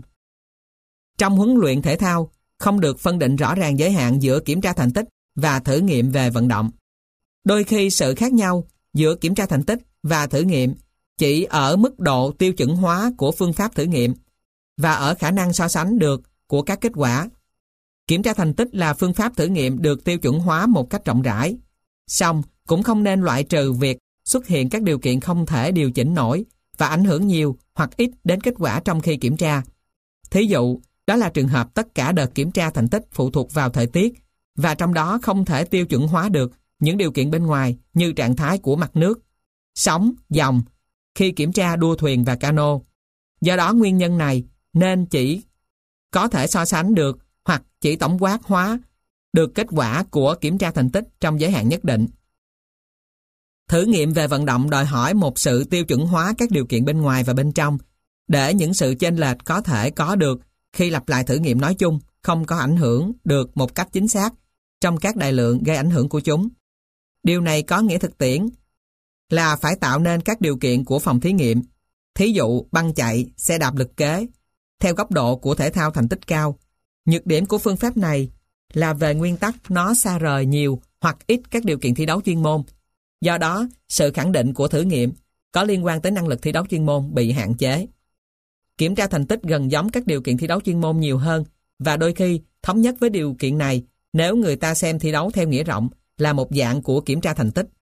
Speaker 1: Trong huấn luyện thể thao, không được phân định rõ ràng giới hạn giữa kiểm tra thành tích và thử nghiệm về vận động. Đôi khi sự khác nhau giữa kiểm tra thành tích và thử nghiệm chỉ ở mức độ tiêu chuẩn hóa của phương pháp thử nghiệm và ở khả năng so sánh được của các kết quả. Kiểm tra thành tích là phương pháp thử nghiệm được tiêu chuẩn hóa một cách rộng rãi. Song cũng không nên loại trừ việc xuất hiện các điều kiện không thể điều chỉnh nổi và ảnh hưởng nhiều hoặc ít đến kết quả trong khi kiểm tra. Thí dụ, đó là trường hợp tất cả đợt kiểm tra thành tích phụ thuộc vào thời tiết và trong đó không thể tiêu chuẩn hóa được những điều kiện bên ngoài như trạng thái của mặt nước, sóng, dòng, khi kiểm tra đua thuyền và cano. Do đó nguyên nhân này nên chỉ có thể so sánh được hoặc chỉ tổng quát hóa được kết quả của kiểm tra thành tích trong giới hạn nhất định. Thử nghiệm về vận động đòi hỏi một sự tiêu chuẩn hóa các điều kiện bên ngoài và bên trong, để những sự chênh lệch có thể có được khi lặp lại thử nghiệm nói chung không có ảnh hưởng được một cách chính xác trong các đại lượng gây ảnh hưởng của chúng. Điều này có nghĩa thực tiễn là phải tạo nên các điều kiện của phòng thí nghiệm, thí dụ băng chạy, xe đạp lực kế, theo góc độ của thể thao thành tích cao. Nhược điểm của phương pháp này là về nguyên tắc nó xa rời nhiều hoặc ít các điều kiện thi đấu chuyên môn. Do đó, sự khẳng định của thử nghiệm có liên quan tới năng lực thi đấu chuyên môn bị hạn chế. Kiểm tra thành tích gần giống các điều kiện thi đấu chuyên môn nhiều hơn và đôi khi thống nhất với điều kiện này nếu người ta xem thi đấu theo nghĩa rộng là một dạng của kiểm tra thành tích.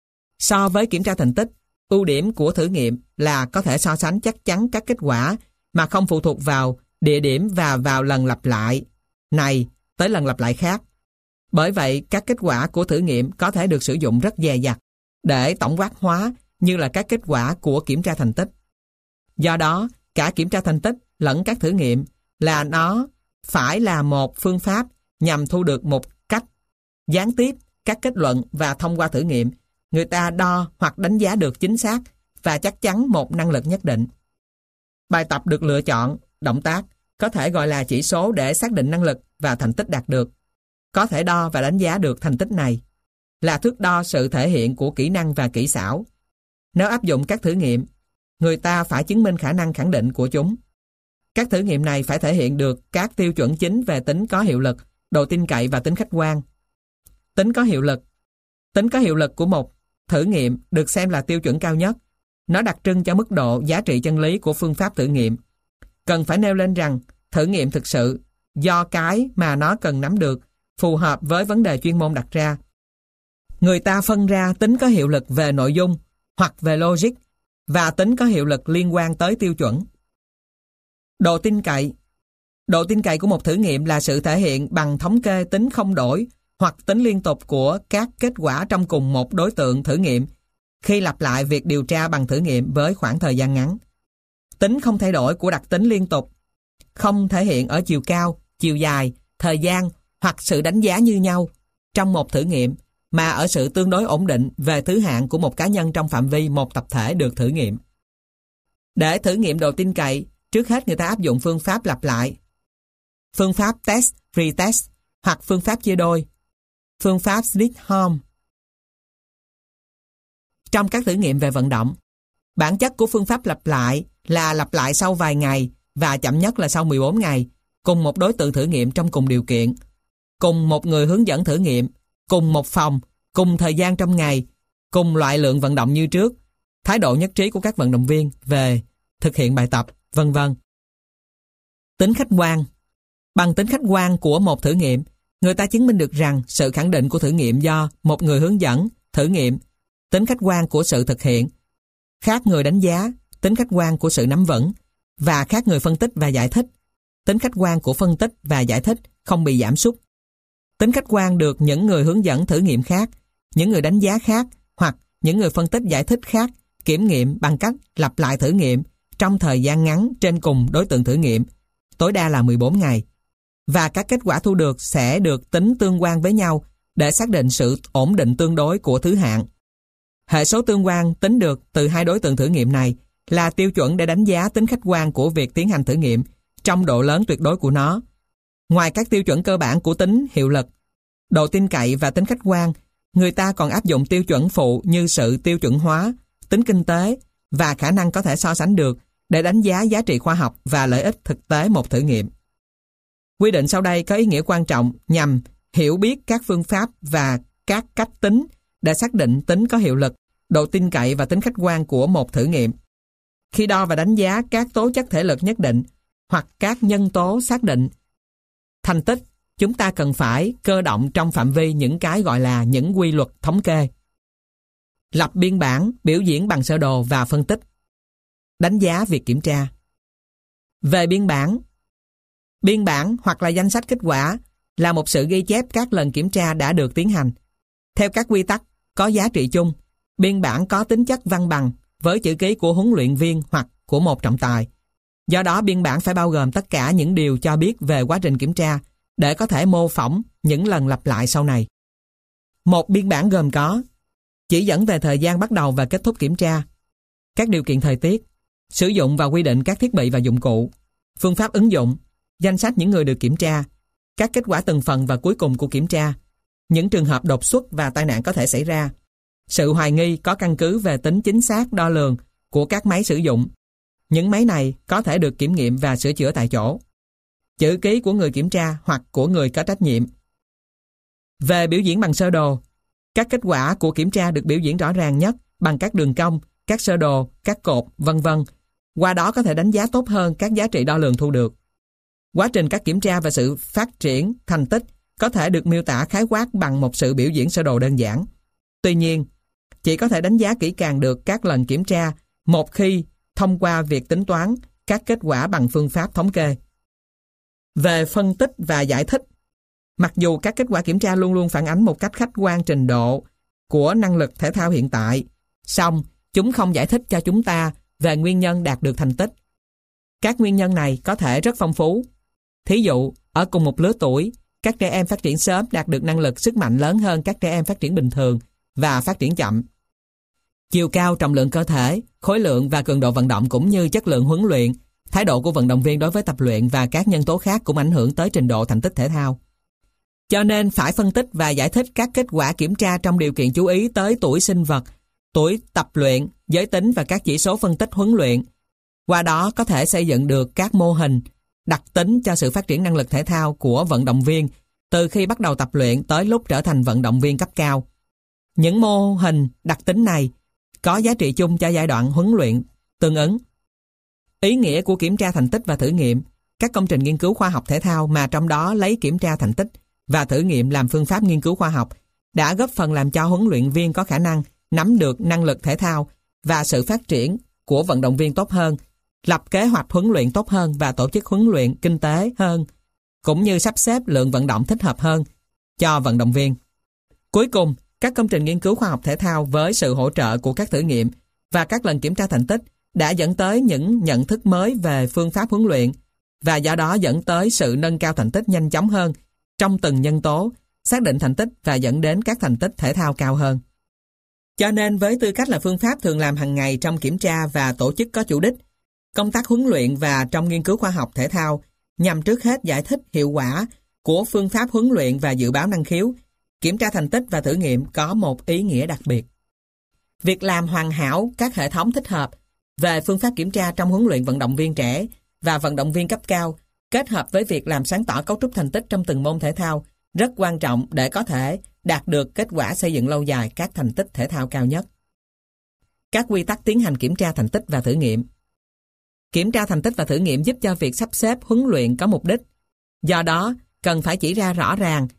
Speaker 1: So với kiểm tra thành tích, ưu điểm của thử nghiệm là có thể so sánh chắc chắn các kết quả mà không phụ thuộc vào địa điểm và vào lần lặp lại này tới lần lặp lại khác. Bởi vậy, các kết quả của thử nghiệm có thể được sử dụng rất dè dặt để tổng quát hóa như là các kết quả của kiểm tra thành tích. Do đó, cả kiểm tra thành tích lẫn các thử nghiệm là nó phải là một phương pháp nhằm thu được một cách gián tiếp các kết luận và thông qua thử nghiệm, người ta đo hoặc đánh giá được chính xác và chắc chắn một năng lực nhất định. Bài tập được lựa chọn, động tác, có thể gọi là chỉ số để xác định năng lực và thành tích đạt được. Có thể đo và đánh giá được thành tích này là thước đo sự thể hiện của kỹ năng và kỹ xảo. Nếu áp dụng các thử nghiệm, người ta phải chứng minh khả năng khẳng định của chúng. Các thử nghiệm này phải thể hiện được các tiêu chuẩn chính về tính có hiệu lực, độ tin cậy và tính khách quan. Tính có hiệu lực. Tính có hiệu lực của một thử nghiệm được xem là tiêu chuẩn cao nhất. Nó đặc trưng cho mức độ giá trị chân lý của phương pháp thử nghiệm. Cần phải nêu lên rằng thử nghiệm thực sự do cái mà nó cần nắm được phù hợp với vấn đề chuyên môn đặt ra. Người ta phân ra tính có hiệu lực về nội dung hoặc về logic và tính có hiệu lực liên quan tới tiêu chuẩn. Độ tin cậy. Độ tin cậy của một thử nghiệm là sự thể hiện bằng thống kê tính không đổi hoặc tính liên tục của các kết quả trong cùng một đối tượng thử nghiệm khi lặp lại việc điều tra bằng thử nghiệm với khoảng thời gian ngắn. Tính không thay đổi của đặc tính liên tục không thể hiện ở chiều cao, chiều dài, thời gian hoặc sự đánh giá như nhau trong một thử nghiệm, mà ở sự tương đối ổn định về thứ hạng của một cá nhân trong phạm vi một tập thể được thử nghiệm. Để thử nghiệm độ tin cậy, trước hết người ta áp dụng phương pháp lặp lại, phương pháp test, retest hoặc phương pháp chia đôi, phương pháp Sneak-Holm. Trong các thử nghiệm về vận động, bản chất của phương pháp lặp lại là lặp lại sau vài ngày và chậm nhất là sau 14 ngày, cùng một đối tượng thử nghiệm trong cùng điều kiện, cùng một người hướng dẫn thử nghiệm, cùng một phòng, cùng thời gian trong ngày, cùng loại lượng vận động như trước, thái độ nhất trí của các vận động viên về thực hiện bài tập, vân vân. Tính khách quan. Bằng tính khách quan của một thử nghiệm, người ta chứng minh được rằng sự khẳng định của thử nghiệm do một người hướng dẫn, thử nghiệm, tính khách quan của sự thực hiện, khác người đánh giá, tính khách quan của sự nắm vững, và khác người phân tích và giải thích, tính khách quan của phân tích và giải thích không bị giảm sút. Tính khách quan được những người hướng dẫn thử nghiệm khác, những người đánh giá khác hoặc những người phân tích giải thích khác kiểm nghiệm bằng cách lặp lại thử nghiệm trong thời gian ngắn trên cùng đối tượng thử nghiệm, tối đa là 14 ngày. Và các kết quả thu được sẽ được tính tương quan với nhau để xác định sự ổn định tương đối của thứ hạng. Hệ số tương quan tính được từ hai đối tượng thử nghiệm này là tiêu chuẩn để đánh giá tính khách quan của việc tiến hành thử nghiệm trong độ lớn tuyệt đối của nó. Ngoài các tiêu chuẩn cơ bản của tính hiệu lực, độ tin cậy và tính khách quan, người ta còn áp dụng tiêu chuẩn phụ như sự tiêu chuẩn hóa, tính kinh tế và khả năng có thể so sánh được để đánh giá giá trị khoa học và lợi ích thực tế một thử nghiệm. Quy định sau đây có ý nghĩa quan trọng nhằm hiểu biết các phương pháp và các cách tính để xác định tính có hiệu lực, độ tin cậy và tính khách quan của một thử nghiệm. Khi đo và đánh giá các tố chất thể lực nhất định hoặc các nhân tố xác định thành tích, chúng ta cần phải cơ động trong phạm vi những cái gọi là những quy luật thống kê. Lập biên bản, biểu diễn bằng sơ đồ và phân tích. Đánh giá việc kiểm tra. Về biên bản hoặc là danh sách kết quả là một sự ghi chép các lần kiểm tra đã được tiến hành. Theo các quy tắc có giá trị chung, biên bản có tính chất văn bằng, với chữ ký của huấn luyện viên hoặc của một trọng tài. Do đó biên bản phải bao gồm tất cả những điều cho biết về quá trình kiểm tra để có thể mô phỏng những lần lặp lại sau này. Một biên bản gồm có chỉ dẫn về thời gian bắt đầu và kết thúc kiểm tra, các điều kiện thời tiết, sử dụng và quy định các thiết bị và dụng cụ, phương pháp ứng dụng, danh sách những người được kiểm tra, các kết quả từng phần và cuối cùng của kiểm tra, những trường hợp đột xuất và tai nạn có thể xảy ra, sự hoài nghi có căn cứ về tính chính xác đo lường của các máy sử dụng. Những máy này có thể được kiểm nghiệm và sửa chữa tại chỗ. Chữ ký của người kiểm tra hoặc của người có trách nhiệm. Về biểu diễn bằng sơ đồ, các kết quả của kiểm tra được biểu diễn rõ ràng nhất bằng các đường cong, các sơ đồ, các cột, vân vân. Qua đó có thể đánh giá tốt hơn các giá trị đo lường thu được. Quá trình các kiểm tra và sự phát triển thành tích có thể được miêu tả khái quát bằng một sự biểu diễn sơ đồ đơn giản. Tuy nhiên, chỉ có thể đánh giá kỹ càng được các lần kiểm tra một khi thông qua việc tính toán các kết quả bằng phương pháp thống kê. Về phân tích và giải thích, mặc dù các kết quả kiểm tra luôn luôn phản ánh một cách khách quan trình độ của năng lực thể thao hiện tại, song chúng không giải thích cho chúng ta về nguyên nhân đạt được thành tích. Các nguyên nhân này có thể rất phong phú. Thí dụ, ở cùng một lứa tuổi, các trẻ em phát triển sớm đạt được năng lực sức mạnh lớn hơn các trẻ em phát triển bình thường và phát triển chậm. Chiều cao, trọng lượng cơ thể, khối lượng và cường độ vận động cũng như chất lượng huấn luyện, thái độ của vận động viên đối với tập luyện và các nhân tố khác cũng ảnh hưởng tới trình độ thành tích thể thao. Cho nên phải phân tích và giải thích các kết quả kiểm tra trong điều kiện chú ý tới tuổi sinh vật, tuổi tập luyện, giới tính và các chỉ số phân tích huấn luyện. Qua đó có thể xây dựng được các mô hình, đặc tính cho sự phát triển năng lực thể thao của vận động viên từ khi bắt đầu tập luyện tới lúc trở thành vận động viên cấp cao. Những mô hình, đặc tính này có giá trị chung cho giai đoạn huấn luyện tương ứng. Ý nghĩa của kiểm tra thành tích và thử nghiệm, các công trình nghiên cứu khoa học thể thao mà trong đó lấy kiểm tra thành tích và thử nghiệm làm phương pháp nghiên cứu khoa học đã góp phần làm cho huấn luyện viên có khả năng nắm được năng lực thể thao và sự phát triển của vận động viên tốt hơn, lập kế hoạch huấn luyện tốt hơn và tổ chức huấn luyện kinh tế hơn, cũng như sắp xếp lượng vận động thích hợp hơn cho vận động viên. Cuối cùng, các công trình nghiên cứu khoa học thể thao với sự hỗ trợ của các thử nghiệm và các lần kiểm tra thành tích đã dẫn tới những nhận thức mới về phương pháp huấn luyện và do đó dẫn tới sự nâng cao thành tích nhanh chóng hơn trong từng nhân tố, xác định thành tích và dẫn đến các thành tích thể thao cao hơn. Cho nên với tư cách là phương pháp thường làm hàng ngày trong kiểm tra và tổ chức có chủ đích, công tác huấn luyện và trong nghiên cứu khoa học thể thao nhằm trước hết giải thích hiệu quả của phương pháp huấn luyện và dự báo năng khiếu, kiểm tra thành tích và thử nghiệm có một ý nghĩa đặc biệt. Việc làm hoàn hảo các hệ thống thích hợp về phương pháp kiểm tra trong huấn luyện vận động viên trẻ và vận động viên cấp cao kết hợp với việc làm sáng tỏ cấu trúc thành tích trong từng môn thể thao rất quan trọng để có thể đạt được kết quả xây dựng lâu dài các thành tích thể thao cao nhất. Các quy tắc tiến hành kiểm tra thành tích và thử nghiệm. Kiểm tra thành tích và thử nghiệm giúp cho việc sắp xếp huấn luyện có mục đích. Do đó, cần phải chỉ ra rõ ràng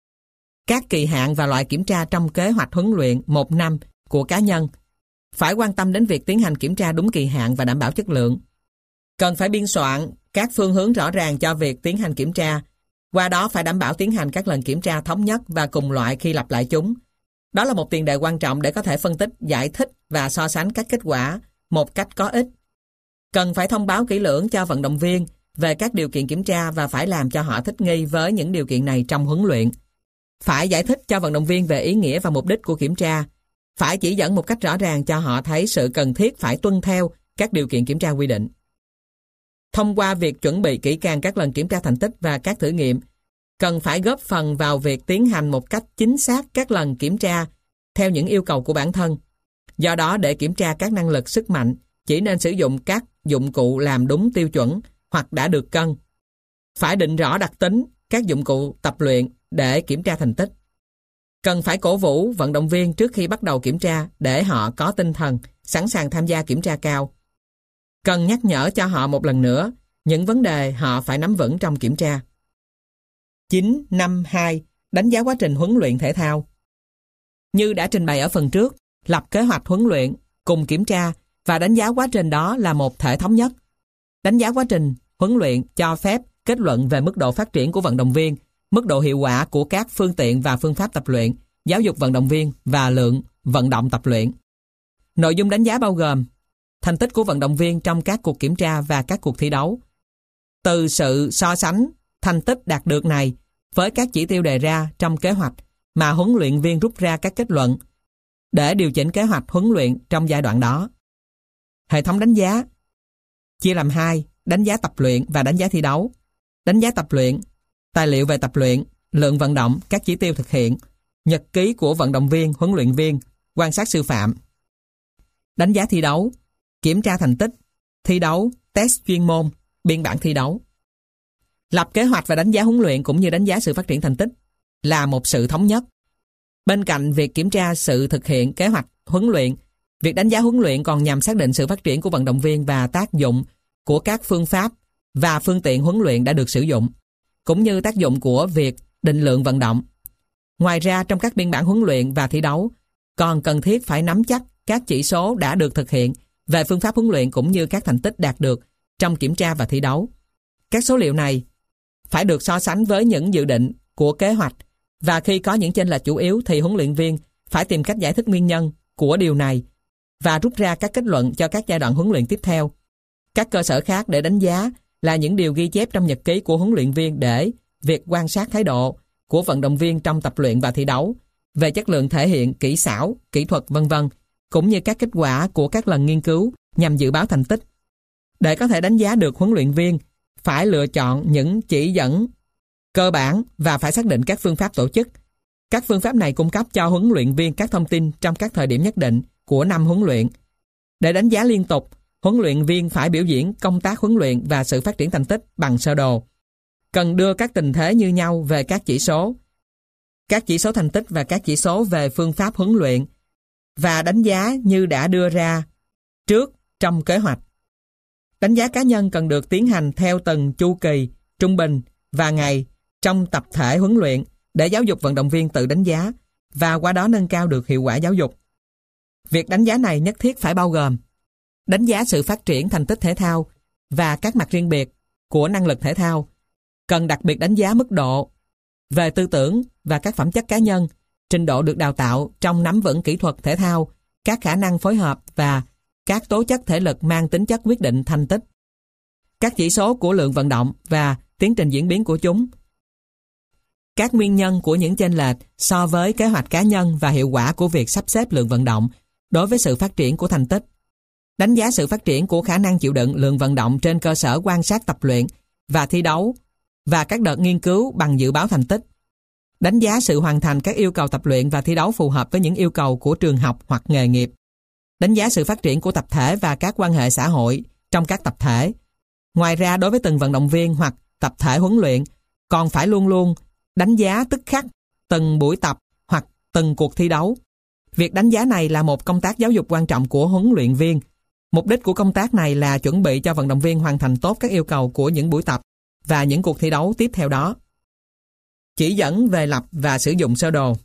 Speaker 1: các kỳ hạn và loại kiểm tra trong kế hoạch huấn luyện 1 năm của cá nhân. Phải quan tâm đến việc tiến hành kiểm tra đúng kỳ hạn và đảm bảo chất lượng. Cần phải biên soạn các phương hướng rõ ràng cho việc tiến hành kiểm tra. Qua đó phải đảm bảo tiến hành các lần kiểm tra thống nhất và cùng loại khi lặp lại chúng. Đó là một tiền đề quan trọng để có thể phân tích, giải thích và so sánh các kết quả một cách có ích. Cần phải thông báo kỹ lưỡng cho vận động viên về các điều kiện kiểm tra và phải làm cho họ thích nghi với những điều kiện này trong huấn luyện. Phải giải thích cho vận động viên về ý nghĩa và mục đích của kiểm tra. Phải chỉ dẫn một cách rõ ràng cho họ thấy sự cần thiết phải tuân theo các điều kiện kiểm tra quy định. Thông qua việc chuẩn bị kỹ càng các lần kiểm tra thành tích và các thử nghiệm, cần phải góp phần vào việc tiến hành một cách chính xác các lần kiểm tra theo những yêu cầu của bản thân. Do đó, để kiểm tra các năng lực sức mạnh, chỉ nên sử dụng các dụng cụ làm đúng tiêu chuẩn hoặc đã được cân. Phải định rõ đặc tính các dụng cụ tập luyện để kiểm tra thành tích. Cần phải cổ vũ vận động viên trước khi bắt đầu kiểm tra để họ có tinh thần sẵn sàng tham gia kiểm tra cao. Cần nhắc nhở cho họ một lần nữa những vấn đề họ phải nắm vững trong kiểm tra. 9.5.2 Đánh giá quá trình huấn luyện thể thao. Như đã trình bày ở phần trước, lập kế hoạch huấn luyện, cùng kiểm tra và đánh giá quá trình đó là một thể thống nhất. Đánh giá quá trình huấn luyện cho phép kết luận về mức độ phát triển của vận động viên, mức độ hiệu quả của các phương tiện và phương pháp tập luyện, giáo dục vận động viên và lượng vận động tập luyện. Nội dung đánh giá bao gồm thành tích của vận động viên trong các cuộc kiểm tra và các cuộc thi đấu. Từ sự so sánh thành tích đạt được này với các chỉ tiêu đề ra trong kế hoạch mà huấn luyện viên rút ra các kết luận để điều chỉnh kế hoạch huấn luyện trong giai đoạn đó. Hệ thống đánh giá chia làm 2, đánh giá tập luyện và đánh giá thi đấu. Đánh giá tập luyện, tài liệu về tập luyện, lượng vận động, các chỉ tiêu thực hiện, nhật ký của vận động viên, huấn luyện viên, quan sát sư phạm. Đánh giá thi đấu, kiểm tra thành tích, thi đấu, test chuyên môn, biên bản thi đấu. Lập kế hoạch và đánh giá huấn luyện cũng như đánh giá sự phát triển thành tích là một sự thống nhất. Bên cạnh việc kiểm tra sự thực hiện kế hoạch huấn luyện, việc đánh giá huấn luyện còn nhằm xác định sự phát triển của vận động viên và tác dụng của các phương pháp và phương tiện huấn luyện đã được sử dụng, cũng như tác dụng của việc định lượng vận động. Ngoài ra, trong các biên bản huấn luyện và thi đấu, còn cần thiết phải nắm chắc các chỉ số đã được thực hiện về phương pháp huấn luyện cũng như các thành tích đạt được trong kiểm tra và thi đấu. Các số liệu này phải được so sánh với những dự định của kế hoạch, và khi có những chênh lệch chủ yếu thì huấn luyện viên phải tìm cách giải thích nguyên nhân của điều này và rút ra các kết luận cho các giai đoạn huấn luyện tiếp theo. Các cơ sở khác để đánh giá là những điều ghi chép trong nhật ký của huấn luyện viên để việc quan sát thái độ của vận động viên trong tập luyện và thi đấu, về chất lượng thể hiện, kỹ xảo, kỹ thuật v.v., cũng như các kết quả của các lần nghiên cứu nhằm dự báo thành tích. Để có thể đánh giá được huấn luyện viên, phải lựa chọn những chỉ dẫn cơ bản và phải xác định các phương pháp tổ chức. Các phương pháp này cung cấp cho huấn luyện viên các thông tin trong các thời điểm nhất định của năm huấn luyện. Để đánh giá liên tục, huấn luyện viên phải biểu diễn công tác huấn luyện và sự phát triển thành tích bằng sơ đồ. Cần đưa các tình thế như nhau về các chỉ số thành tích và các chỉ số về phương pháp huấn luyện, và đánh giá như đã đưa ra trước trong kế hoạch. Đánh giá cá nhân cần được tiến hành theo từng chu kỳ, trung bình và ngày trong tập thể huấn luyện để giáo dục vận động viên tự đánh giá và qua đó nâng cao được hiệu quả giáo dục. Việc đánh giá này nhất thiết phải bao gồm đánh giá sự phát triển thành tích thể thao và các mặt riêng biệt của năng lực thể thao. Cần đặc biệt đánh giá mức độ về tư tưởng và các phẩm chất cá nhân, trình độ được đào tạo trong nắm vững kỹ thuật thể thao, các khả năng phối hợp và các tố chất thể lực mang tính chất quyết định thành tích. Các chỉ số của lượng vận động và tiến trình diễn biến của chúng. Các nguyên nhân của những chênh lệch so với kế hoạch cá nhân và hiệu quả của việc sắp xếp lượng vận động đối với sự phát triển của thành tích. Đánh giá sự phát triển của khả năng chịu đựng lượng vận động trên cơ sở quan sát tập luyện và thi đấu và các đợt nghiên cứu bằng dự báo thành tích. Đánh giá sự hoàn thành các yêu cầu tập luyện và thi đấu phù hợp với những yêu cầu của trường học hoặc nghề nghiệp. Đánh giá sự phát triển của tập thể và các quan hệ xã hội trong các tập thể. Ngoài ra, đối với từng vận động viên hoặc tập thể huấn luyện, còn phải luôn luôn đánh giá tức khắc từng buổi tập hoặc từng cuộc thi đấu. Việc đánh giá này là một công tác giáo dục quan trọng của huấn luyện viên. Mục đích của công tác này là chuẩn bị cho vận động viên hoàn thành tốt các yêu cầu của những buổi tập và những cuộc thi đấu tiếp theo đó. Chỉ dẫn về lập và sử dụng sơ đồ.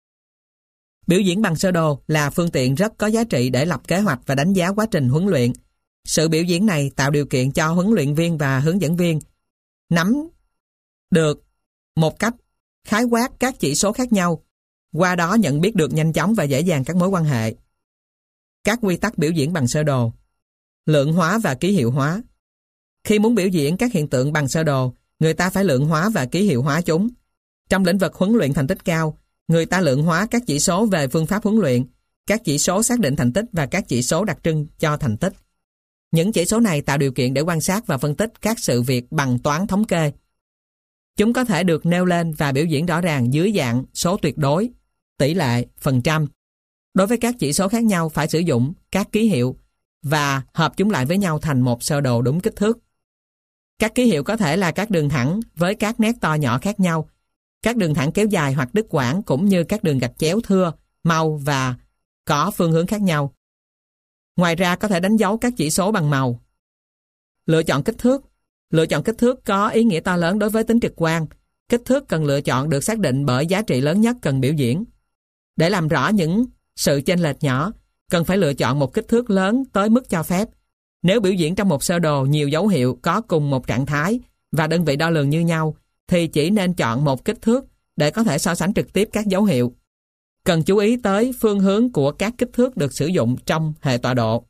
Speaker 1: Biểu diễn bằng sơ đồ là phương tiện rất có giá trị để lập kế hoạch và đánh giá quá trình huấn luyện. Sự biểu diễn này tạo điều kiện cho huấn luyện viên và hướng dẫn viên nắm được một cách khái quát các chỉ số khác nhau, qua đó nhận biết được nhanh chóng và dễ dàng các mối quan hệ. Các quy tắc biểu diễn bằng sơ đồ. Lượng hóa và ký hiệu hóa. Khi muốn biểu diễn các hiện tượng bằng sơ đồ, người ta phải lượng hóa và ký hiệu hóa chúng. Trong lĩnh vực huấn luyện thành tích cao, người ta lượng hóa các chỉ số về phương pháp huấn luyện, các chỉ số xác định thành tích và các chỉ số đặc trưng cho thành tích. Những chỉ số này tạo điều kiện để quan sát và phân tích các sự việc bằng toán thống kê. Chúng có thể được nêu lên và biểu diễn rõ ràng dưới dạng số tuyệt đối, tỷ lệ, phần trăm. Đối với các chỉ số khác nhau phải sử dụng các ký hiệu và hợp chúng lại với nhau thành một sơ đồ đúng kích thước. Các ký hiệu có thể là các đường thẳng với các nét to nhỏ khác nhau, các đường thẳng kéo dài hoặc đứt quãng cũng như các đường gạch chéo thưa, mau và có phương hướng khác nhau. Ngoài ra có thể đánh dấu các chỉ số bằng màu. Lựa chọn kích thước. Lựa chọn kích thước có ý nghĩa to lớn đối với tính trực quan. Kích thước cần lựa chọn được xác định bởi giá trị lớn nhất cần biểu diễn. Để làm rõ những sự chênh lệch nhỏ, cần phải lựa chọn một kích thước lớn tới mức cho phép. Nếu biểu diễn trong một sơ đồ nhiều dấu hiệu có cùng một trạng thái và đơn vị đo lường như nhau, thì chỉ nên chọn một kích thước để có thể so sánh trực tiếp các dấu hiệu. cần chú ý tới phương hướng của các kích thước được sử dụng trong hệ tọa độ.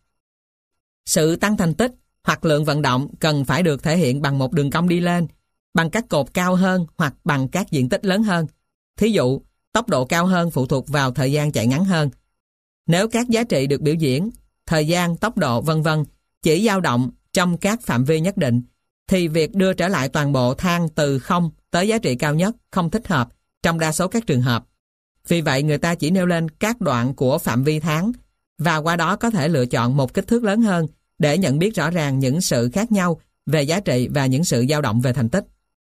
Speaker 1: Sự tăng thành tích hoặc lượng vận động cần phải được thể hiện bằng một đường cong đi lên, bằng các cột cao hơn hoặc bằng các diện tích lớn hơn. Thí dụ, tốc độ cao hơn phụ thuộc vào thời gian chạy ngắn hơn. Nếu các giá trị được biểu diễn, thời gian, tốc độ v.v. chỉ dao động trong các phạm vi nhất định, thì việc đưa trở lại toàn bộ thang từ 0 tới giá trị cao nhất không thích hợp trong đa số các trường hợp. Vì vậy, người ta chỉ nêu lên các đoạn của phạm vi tháng và qua đó có thể lựa chọn một kích thước lớn hơn để nhận biết rõ ràng những sự khác nhau về giá trị và những sự dao động về thành tích.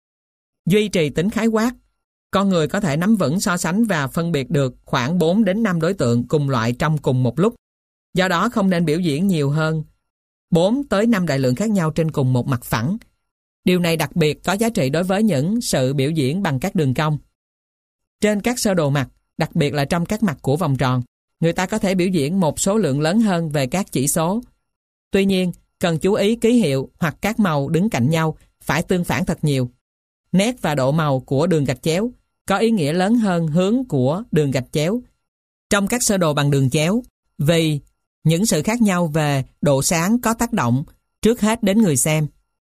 Speaker 1: Duy trì tính khái quát. Con người có thể nắm vững, so sánh và phân biệt được khoảng 4 đến 5 đối tượng cùng loại trong cùng một lúc. Do đó không nên biểu diễn nhiều hơn 4 tới 5 đại lượng khác nhau trên cùng một mặt phẳng. Điều này đặc biệt có giá trị đối với những sự biểu diễn bằng các đường cong. Trên các sơ đồ mặt, đặc biệt là trong các mặt của vòng tròn, người ta có thể biểu diễn một số lượng lớn hơn về các chỉ số. Tuy nhiên, cần chú ý ký hiệu hoặc các màu đứng cạnh nhau phải tương phản thật nhiều. Nét và độ màu của đường gạch chéo có ý nghĩa lớn hơn hướng của đường gạch chéo trong các sơ đồ bằng đường chéo, vì những sự khác nhau về độ sáng có tác động trước hết đến người xem.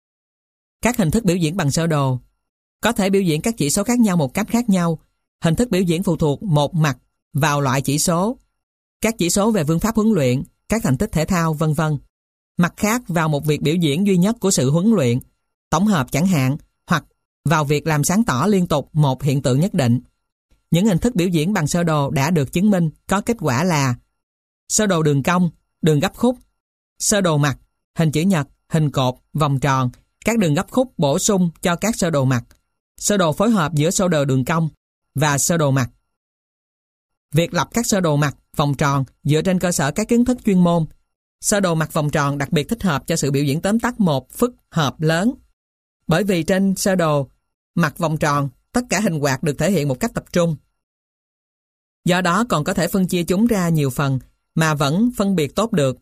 Speaker 1: Các hình thức biểu diễn bằng sơ đồ có thể biểu diễn các chỉ số khác nhau một cách khác nhau. Hình thức biểu diễn phụ thuộc một mặt vào loại chỉ số, các chỉ số về phương pháp huấn luyện, các thành tích thể thao, v.v. Mặt khác vào một việc biểu diễn duy nhất của sự huấn luyện, tổng hợp chẳng hạn, hoặc vào việc làm sáng tỏ liên tục một hiện tượng nhất định. Những hình thức biểu diễn bằng sơ đồ đã được chứng minh có kết quả là sơ đồ đường cong, đường gấp khúc, sơ đồ mặt, hình chữ nhật, hình cột, vòng tròn, các đường gấp khúc bổ sung cho các sơ đồ mặt, sơ đồ phối hợp giữa sơ đồ đường cong và sơ đồ mặt. Việc lập các sơ đồ mặt, vòng tròn dựa trên cơ sở các kiến thức chuyên môn. Sơ đồ mặt vòng tròn đặc biệt thích hợp cho sự biểu diễn tóm tắt một phức hợp lớn. Bởi vì trên sơ đồ mặt vòng tròn, tất cả hình quạt được thể hiện một cách tập trung. Do đó còn có thể phân chia chúng ra nhiều phần mà vẫn phân biệt tốt được.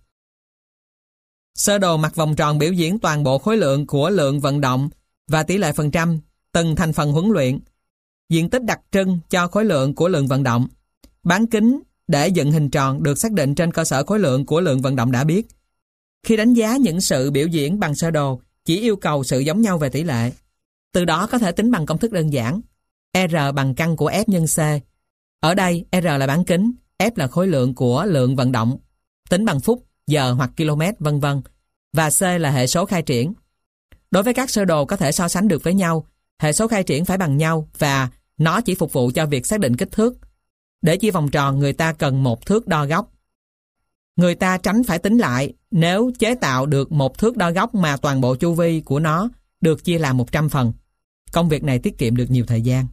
Speaker 1: Sơ đồ mặt vòng tròn biểu diễn toàn bộ khối lượng của lượng vận động và tỷ lệ phần trăm từng thành phần huấn luyện, diện tích đặc trưng cho khối lượng của lượng vận động. Bán kính để dựng hình tròn được xác định trên cơ sở khối lượng của lượng vận động đã biết. Khi đánh giá những sự biểu diễn bằng sơ đồ, chỉ yêu cầu sự giống nhau về tỷ lệ. Từ đó có thể tính bằng công thức đơn giản. R bằng căn của F nhân C. Ở đây R là bán kính, F là khối lượng của lượng vận động, tính bằng phút, giờ hoặc km, v.v. Và C là hệ số khai triển. Đối với các sơ đồ có thể so sánh được với nhau, hệ số khai triển phải bằng nhau và nó chỉ phục vụ cho việc xác định kích thước. Để chia vòng tròn, người ta cần một thước đo góc. Người ta tránh phải tính lại nếu chế tạo được một thước đo góc mà toàn bộ chu vi của nó được chia làm 100 phần. Công việc này tiết kiệm được nhiều thời gian.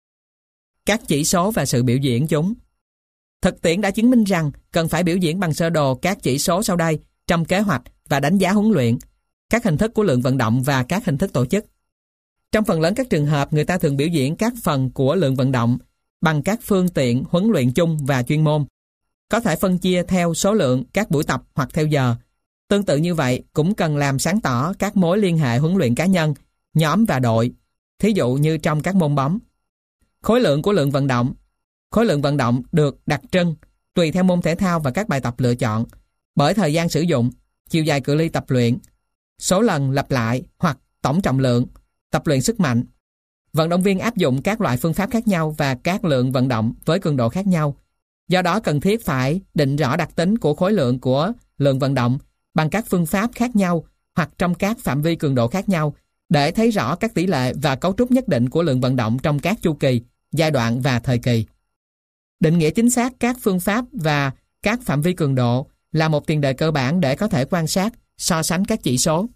Speaker 1: Các chỉ số và sự biểu diễn chúng. Thực tiễn đã chứng minh rằng cần phải biểu diễn bằng sơ đồ các chỉ số sau đây trong kế hoạch và đánh giá huấn luyện, các hình thức của lượng vận động và các hình thức tổ chức. Trong phần lớn các trường hợp, người ta thường biểu diễn các phần của lượng vận động bằng các phương tiện huấn luyện chung và chuyên môn. Có thể phân chia theo số lượng các buổi tập hoặc theo giờ. Tương tự như vậy, cũng cần làm sáng tỏ các mối liên hệ huấn luyện cá nhân, nhóm và đội. Thí dụ như trong các môn bóng. Khối lượng của lượng vận động. Khối lượng vận động được đặc trưng tùy theo môn thể thao và các bài tập lựa chọn, bởi thời gian sử dụng, chiều dài cự ly tập luyện, số lần lặp lại hoặc tổng trọng lượng, tập luyện sức mạnh. Vận động viên áp dụng các loại phương pháp khác nhau và các lượng vận động với cường độ khác nhau. Do đó cần thiết phải định rõ đặc tính của khối lượng của lượng vận động bằng các phương pháp khác nhau hoặc trong các phạm vi cường độ khác nhau để thấy rõ các tỷ lệ và cấu trúc nhất định của lượng vận động trong các chu kỳ, giai đoạn và thời kỳ. Định nghĩa chính xác các phương pháp và các phạm vi cường độ là một tiền đề cơ bản để có thể quan sát, so sánh các chỉ số.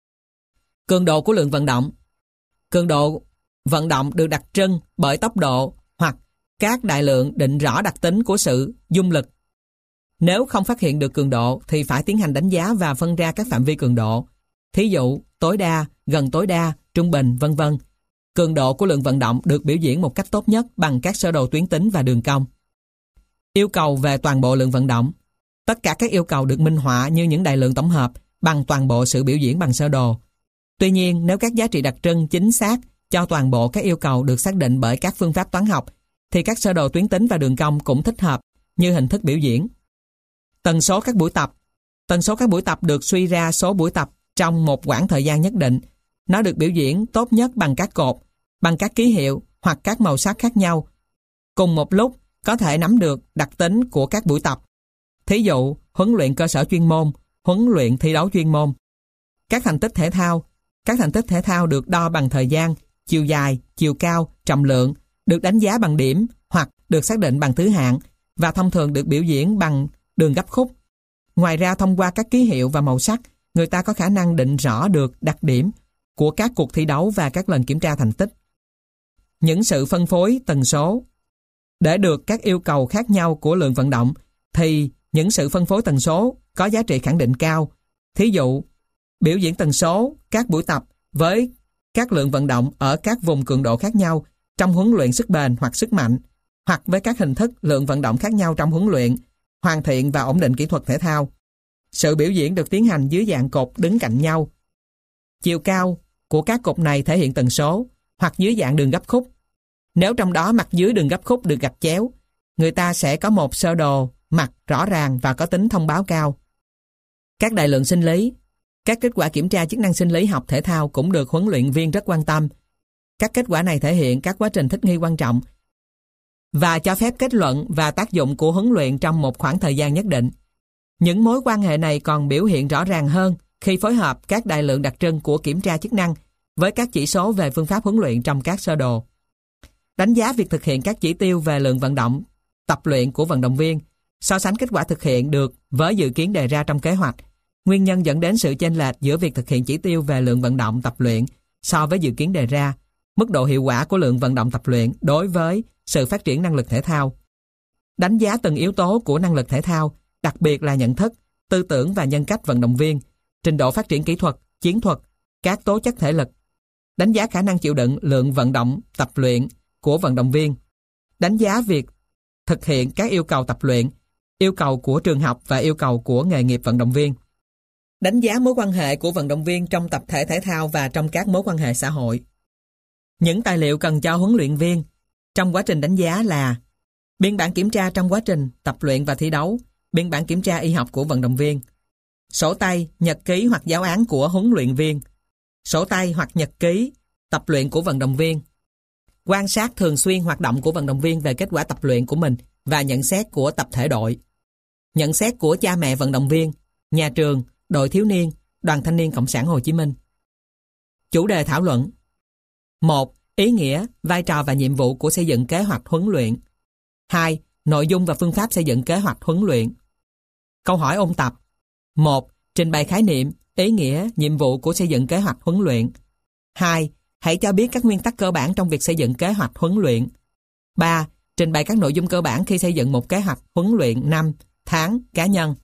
Speaker 1: Cường độ của lượng vận động. Cường độ vận động được đặc trưng bởi tốc độ hoặc các đại lượng định rõ đặc tính của sự dung lực. Nếu không phát hiện được cường độ thì phải tiến hành đánh giá và phân ra các phạm vi cường độ. Thí dụ tối đa, gần tối đa, trung bình, v.v. Cường độ của lượng vận động được biểu diễn một cách tốt nhất bằng các sơ đồ tuyến tính và đường cong. Yêu cầu về toàn bộ lượng vận động. Tất cả các yêu cầu được minh họa như những đại lượng tổng hợp bằng toàn bộ sự biểu diễn bằng sơ đồ. Tuy nhiên, nếu các giá trị đặc trưng chính xác cho toàn bộ các yêu cầu được xác định bởi các phương pháp toán học, thì các sơ đồ tuyến tính và đường cong cũng thích hợp như hình thức biểu diễn. Tần số các buổi tập. Tần số các buổi tập được suy ra số buổi tập trong một quãng thời gian nhất định. Nó được biểu diễn tốt nhất bằng các cột, bằng các ký hiệu hoặc các màu sắc khác nhau. Cùng một lúc có thể nắm được đặc tính của các buổi tập. Thí dụ, huấn luyện cơ sở chuyên môn, huấn luyện thi đấu chuyên môn. Các thành tích thể thao. Các thành tích thể thao được đo bằng thời gian, chiều dài, chiều cao, trọng lượng, được đánh giá bằng điểm hoặc được xác định bằng thứ hạng và thông thường được biểu diễn bằng đường gấp khúc. Ngoài ra, thông qua các ký hiệu và màu sắc, người ta có khả năng định rõ được đặc điểm của các cuộc thi đấu và các lần kiểm tra thành tích. Những sự phân phối tần số. Để được các yêu cầu khác nhau của lượng vận động thì những sự phân phối tần số có giá trị khẳng định cao. Thí dụ, biểu diễn tần số các buổi tập với các lượng vận động ở các vùng cường độ khác nhau trong huấn luyện sức bền hoặc sức mạnh, hoặc với các hình thức lượng vận động khác nhau trong huấn luyện, hoàn thiện và ổn định kỹ thuật thể thao. Sự biểu diễn được tiến hành dưới dạng cột đứng cạnh nhau. Chiều cao của các cột này thể hiện tần số, hoặc dưới dạng đường gấp khúc. Nếu trong đó mặt dưới đường gấp khúc được gạch chéo, người ta sẽ có một sơ đồ mặt rõ ràng và có tính thông báo cao. Các đại lượng sinh lý. Các kết quả kiểm tra chức năng sinh lý học thể thao cũng được huấn luyện viên rất quan tâm. Các kết quả này thể hiện các quá trình thích nghi quan trọng và cho phép kết luận và tác dụng của huấn luyện trong một khoảng thời gian nhất định. Những mối quan hệ này còn biểu hiện rõ ràng hơn khi phối hợp các đại lượng đặc trưng của kiểm tra chức năng với các chỉ số về phương pháp huấn luyện trong các sơ đồ. Đánh giá việc thực hiện các chỉ tiêu về lượng vận động, tập luyện của vận động viên, so sánh kết quả thực hiện được với dự kiến đề ra trong kế hoạch, nguyên nhân dẫn đến sự chênh lệch giữa việc thực hiện chỉ tiêu về lượng vận động tập luyện so với dự kiến đề ra, mức độ hiệu quả của lượng vận động tập luyện đối với sự phát triển năng lực thể thao. Đánh giá từng yếu tố của năng lực thể thao, đặc biệt là nhận thức, tư tưởng và nhân cách vận động viên, trình độ phát triển kỹ thuật, chiến thuật, các tố chất thể lực. Đánh giá khả năng chịu đựng lượng vận động tập luyện của vận động viên. Đánh giá việc thực hiện các yêu cầu tập luyện, yêu cầu của trường học và yêu cầu của nghề nghiệp vận động viên. Đánh giá mối quan hệ của vận động viên trong tập thể thể thao và trong các mối quan hệ xã hội. Những tài liệu cần cho huấn luyện viên trong quá trình đánh giá là biên bản kiểm tra trong quá trình tập luyện và thi đấu, biên bản kiểm tra y học của vận động viên, sổ tay, nhật ký hoặc giáo án của huấn luyện viên, sổ tay hoặc nhật ký tập luyện của vận động viên, quan sát thường xuyên hoạt động của vận động viên về kết quả tập luyện của mình và nhận xét của tập thể đội, nhận xét của cha mẹ vận động viên, nhà trường, đội thiếu niên, Đoàn Thanh niên Cộng sản Hồ Chí Minh. Chủ đề thảo luận: 1. Ý nghĩa, vai trò và nhiệm vụ của xây dựng kế hoạch huấn luyện. 2. Nội dung và phương pháp xây dựng kế hoạch huấn luyện. Câu hỏi ôn tập: 1. Trình bày khái niệm, ý nghĩa, nhiệm vụ của xây dựng kế hoạch huấn luyện. 2. Hãy cho biết các nguyên tắc cơ bản trong việc xây dựng kế hoạch huấn luyện. 3. Trình bày các nội dung cơ bản khi xây dựng một kế hoạch huấn luyện năm, tháng, cá nhân.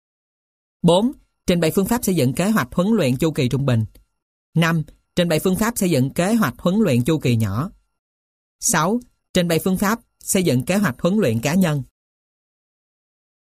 Speaker 1: 4. Trình bày phương pháp xây dựng kế hoạch huấn luyện chu kỳ trung bình. 5. Trình bày phương pháp xây dựng kế hoạch huấn luyện chu kỳ nhỏ. 6. Trình bày phương pháp xây dựng kế hoạch huấn luyện cá nhân.